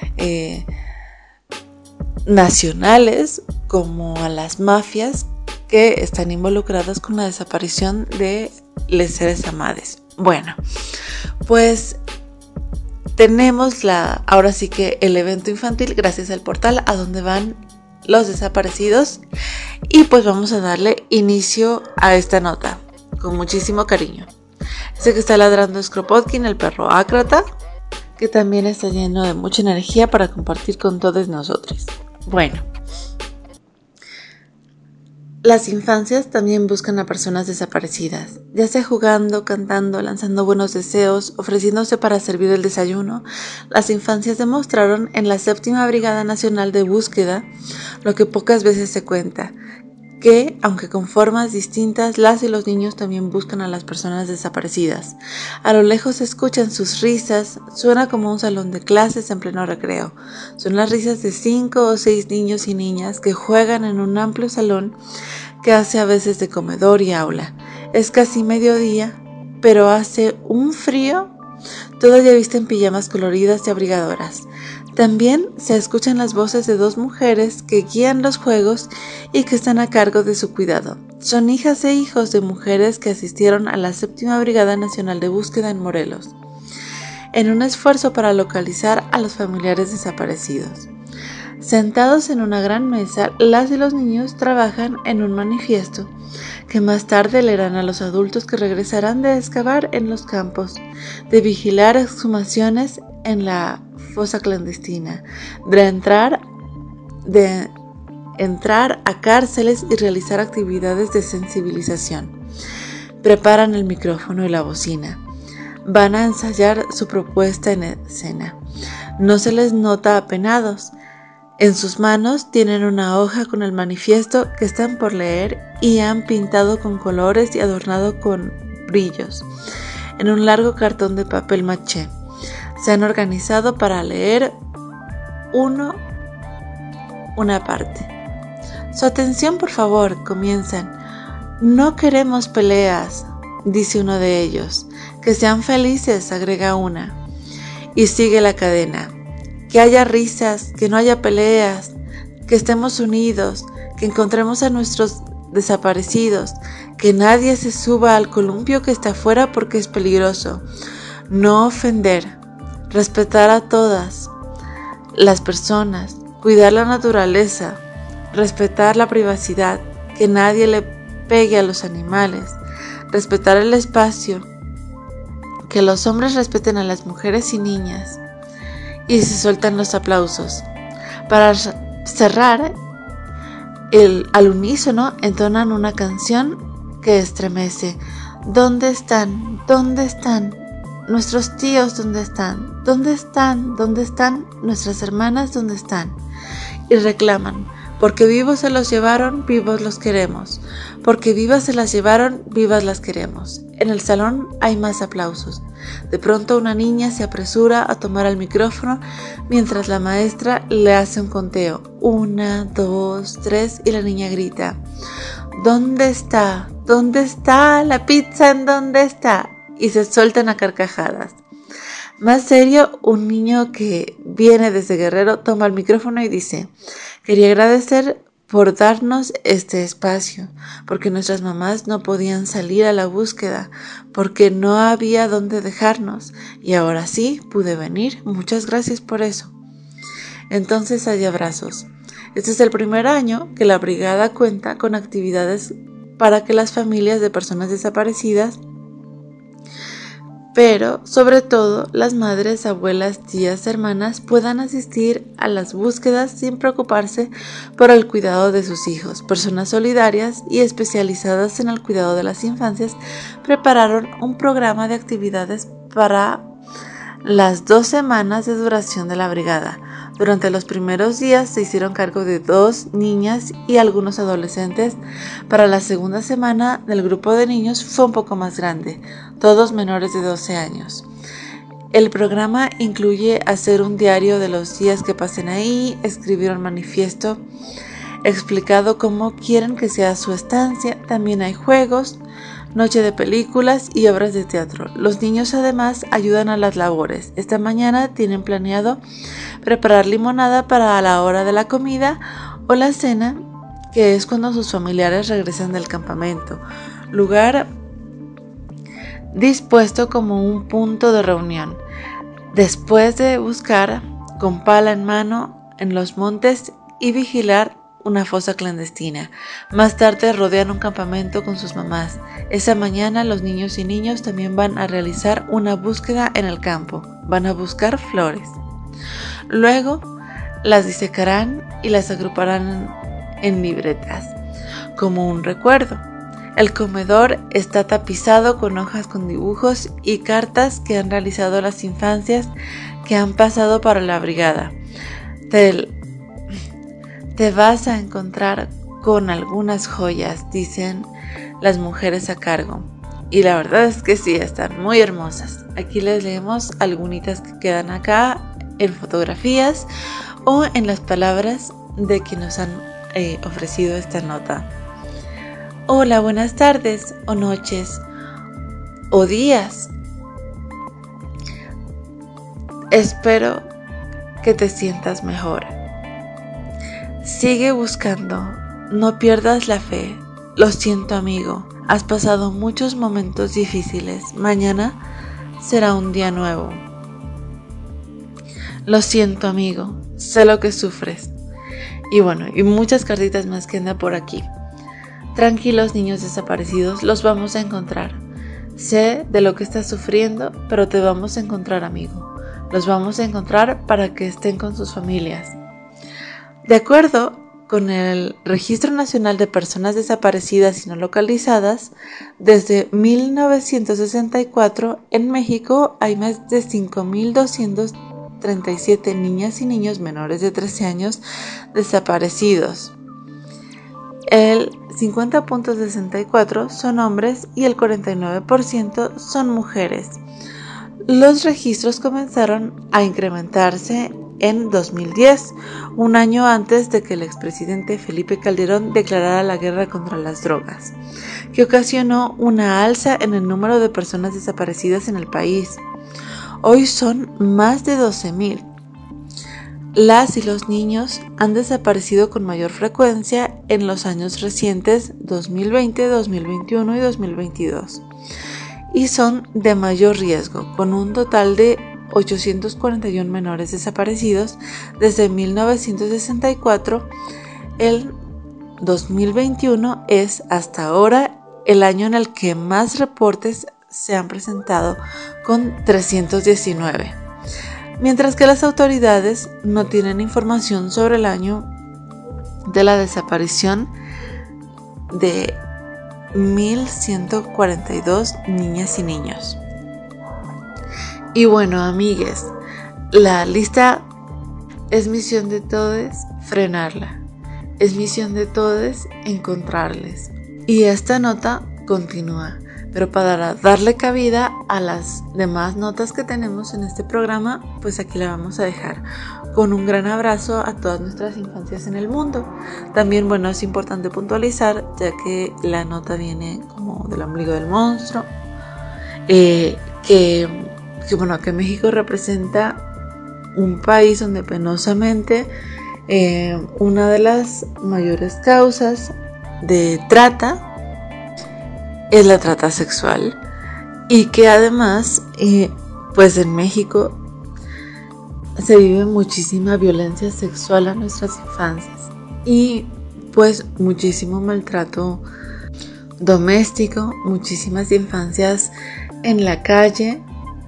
nacionales como a las mafias que están involucradas con la desaparición de los seres amados. Bueno, pues tenemos ahora sí que el evento infantil gracias al portal A Dónde Van los Desaparecidos, y pues vamos a darle inicio a esta nota con muchísimo cariño. Sé que está ladrando es Kropotkin, el perro ácrata, que también está lleno de mucha energía para compartir con todos nosotros. Bueno, las infancias también buscan a personas desaparecidas, ya sea jugando, cantando, lanzando buenos deseos, ofreciéndose para servir el desayuno. Las infancias demostraron en la 7ª Brigada Nacional de Búsqueda lo que pocas veces se cuenta, que, aunque con formas distintas, las y los niños también buscan a las personas desaparecidas. A lo lejos se escuchan sus risas, suena como un salón de clases en pleno recreo. Son las risas de 5 o 6 niños y niñas que juegan en un amplio salón que hace a veces de comedor y aula. Es casi mediodía, pero hace un frío. Todavía visten pijamas coloridas y abrigadoras. También se escuchan las voces de 2 mujeres que guían los juegos y que están a cargo de su cuidado. Son hijas e hijos de mujeres que asistieron a la 7ª Brigada Nacional de Búsqueda en Morelos, en un esfuerzo para localizar a los familiares desaparecidos. Sentados en una gran mesa, las y los niños trabajan en un manifiesto que más tarde leerán a los adultos que regresarán de excavar en los campos, de vigilar exhumaciones en la fosa clandestina, de entrar a cárceles y realizar actividades de sensibilización. Preparan el micrófono y la bocina. Van a ensayar su propuesta en escena. No se les nota apenados. En sus manos tienen una hoja con el manifiesto que están por leer y han pintado con colores y adornado con brillos en un largo cartón de papel maché. Se han organizado para leer una parte. Su atención, por favor, comienzan. No queremos peleas, dice uno de ellos. Que sean felices, agrega una. Y sigue la cadena. Que haya risas, que no haya peleas, que estemos unidos, que encontremos a nuestros desaparecidos, que nadie se suba al columpio que está afuera porque es peligroso. No ofender, respetar a todas las personas, cuidar la naturaleza, respetar la privacidad, que nadie le pegue a los animales, respetar el espacio, que los hombres respeten a las mujeres y niñas. Y se sueltan los aplausos. Para cerrar, al unísono entonan una canción que estremece. ¿Dónde están? ¿Dónde están? Nuestros tíos, ¿dónde están? ¿Dónde están? ¿Dónde están? Nuestras hermanas, ¿dónde están? Y reclaman, porque vivos se los llevaron, vivos los queremos. porque vivas se las llevaron, vivas las queremos. En el salón hay más aplausos. De pronto una niña se apresura a tomar el micrófono mientras la maestra le hace un conteo. 1, 2, 3 y la niña grita: ¿Dónde está? ¿Dónde está? ¿La pizza en dónde está? Y se sueltan a carcajadas. Más serio, un niño que viene desde Guerrero toma el micrófono y dice: quería agradecer por darnos este espacio, porque nuestras mamás no podían salir a la búsqueda, porque no había dónde dejarnos, y ahora sí pude venir. Muchas gracias por eso. Entonces hay abrazos. Este es el primer año que la brigada cuenta con actividades para que las familias de personas desaparecidas, pero sobre todo las madres, abuelas, tías, hermanas puedan asistir a las búsquedas sin preocuparse por el cuidado de sus hijos. Personas solidarias y especializadas en el cuidado de las infancias prepararon un programa de actividades para las 2 semanas de duración de la brigada. Durante los primeros días se hicieron cargo de 2 niñas y algunos adolescentes. Para la segunda semana, el grupo de niños fue un poco más grande, todos menores de 12 años. El programa incluye hacer un diario de los días que pasen ahí, escribir un manifiesto explicado cómo quieren que sea su estancia. También hay juegos, noche de películas y obras de teatro. Los niños además ayudan a las labores. Esta mañana tienen planeado preparar limonada para la hora de la comida o la cena, que es cuando sus familiares regresan del campamento. Lugar dispuesto como un punto de reunión. Después de buscar con pala en mano en los montes y vigilar una fosa clandestina. Más tarde rodean un campamento con sus mamás. Esa mañana los niños y niños también van a realizar una búsqueda en el campo. Van a buscar flores. Luego las disecarán y las agruparán en libretas como un recuerdo. El comedor está tapizado con hojas con dibujos y cartas que han realizado las infancias que han pasado para la brigada. Te vas a encontrar con algunas joyas, dicen las mujeres a cargo. Y la verdad es que sí, están muy hermosas. Aquí les leemos algunitas que quedan acá en fotografías o en las palabras de quienes nos han ofrecido esta nota. Hola, buenas tardes o noches o días. Espero que te sientas mejor. Sigue buscando, no pierdas la fe. Lo siento, amigo, has pasado muchos momentos difíciles. Mañana será un día nuevo. Lo siento, amigo, sé lo que sufres. Y bueno, y muchas cartitas más que andan por aquí. Tranquilos, niños desaparecidos, los vamos a encontrar. Sé de lo que estás sufriendo, pero te vamos a encontrar, amigo. Los vamos a encontrar para que estén con sus familias. De acuerdo con el Registro Nacional de Personas Desaparecidas y No Localizadas, desde 1964 en México hay más de 5.237 niñas y niños menores de 13 años desaparecidos. El 50.64% son hombres y el 49% son mujeres. Los registros comenzaron a incrementarse en 2010, un año antes de que el expresidente Felipe Calderón declarara la guerra contra las drogas, que ocasionó una alza en el número de personas desaparecidas en el país. Hoy son más de 12,000. Las y los niños han desaparecido con mayor frecuencia en los años recientes 2020, 2021 y 2022 y son de mayor riesgo, con un total de 841 menores desaparecidos desde 1964. El 2021 es hasta ahora el año en el que más reportes se han presentado, con 319. Mientras que las autoridades no tienen información sobre el año de la desaparición de 1.142 niñas y niños. Y bueno, amigues, la lista es misión de todos frenarla. Es misión de todos encontrarles. Y esta nota continúa, pero para darle cabida a las demás notas que tenemos en este programa, pues aquí la vamos a dejar con un gran abrazo a todas nuestras infancias en el mundo. También, bueno, es importante puntualizar, ya que la nota viene como del ombligo del monstruo, que México representa un país donde penosamente una de las mayores causas de trata es la trata sexual, y que además pues en México se vive muchísima violencia sexual a nuestras infancias y pues muchísimo maltrato doméstico, muchísimas infancias en la calle,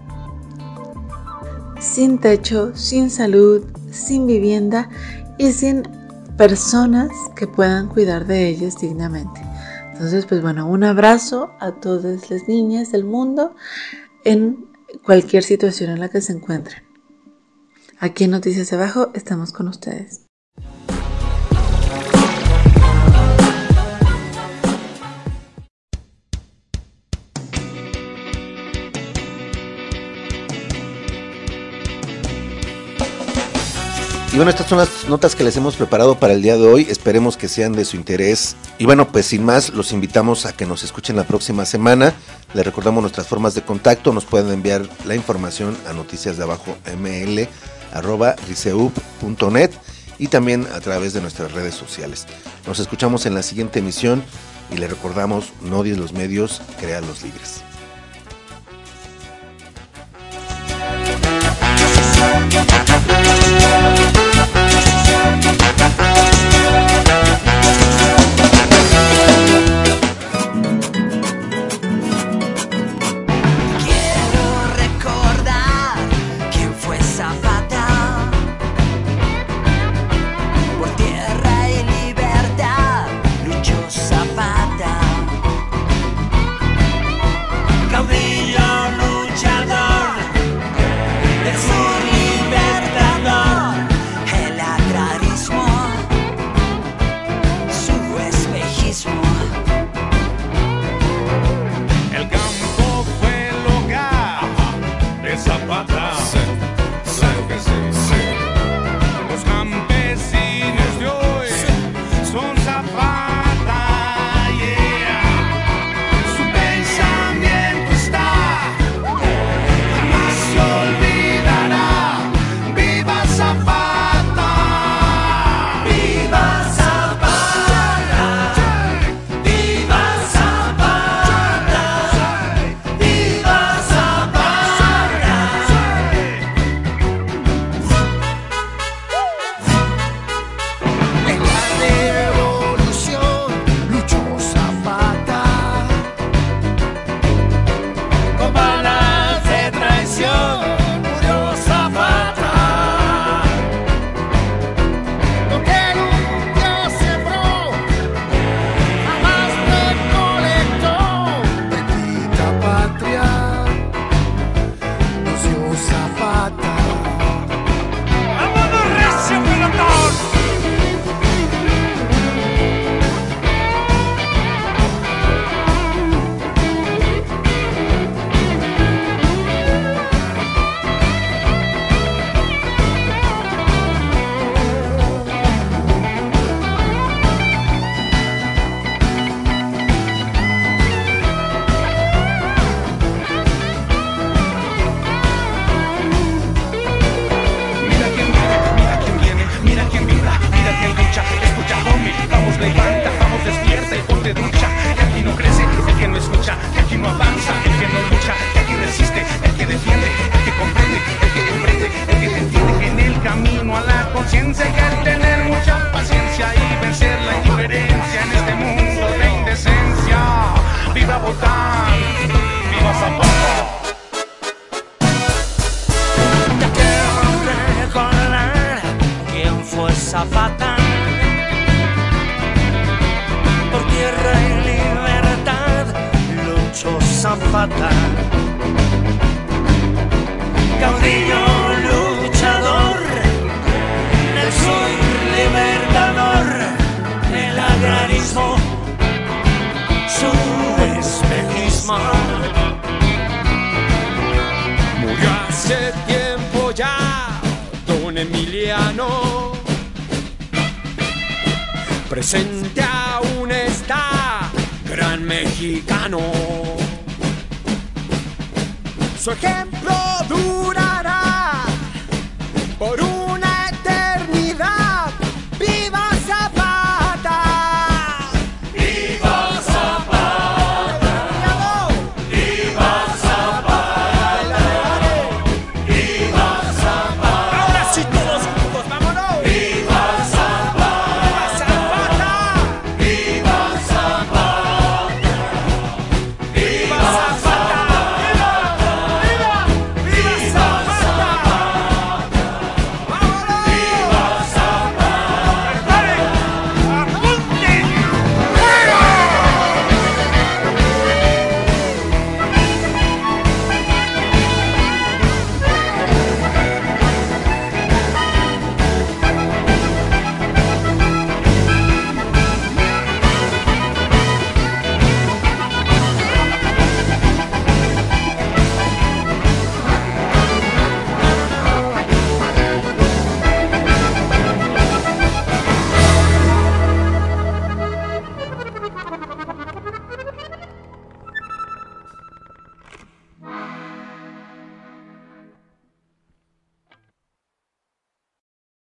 sin techo, sin salud, sin vivienda y sin personas que puedan cuidar de ellas dignamente. Entonces, pues bueno, un abrazo a todas las niñas del mundo en cualquier situación en la que se encuentren. Aquí en Noticias de Abajo estamos con ustedes. Y bueno, estas son las notas que les hemos preparado para el día de hoy. Esperemos que sean de su interés. Y bueno, pues sin más, los invitamos a que nos escuchen la próxima semana. Les recordamos nuestras formas de contacto. Nos pueden enviar la información a noticiasdeabajoml@riseup.net y también a través de nuestras redes sociales. Nos escuchamos en la siguiente emisión y les recordamos, no odies los medios, créalos libres. Zapata, por tierra y libertad, Lucho Zapata, caudillo luchador, el sur libertador, el agrarismo, Hace tiempo ya, don Emiliano presente aún está, gran mexicano. Su ejemplo durará por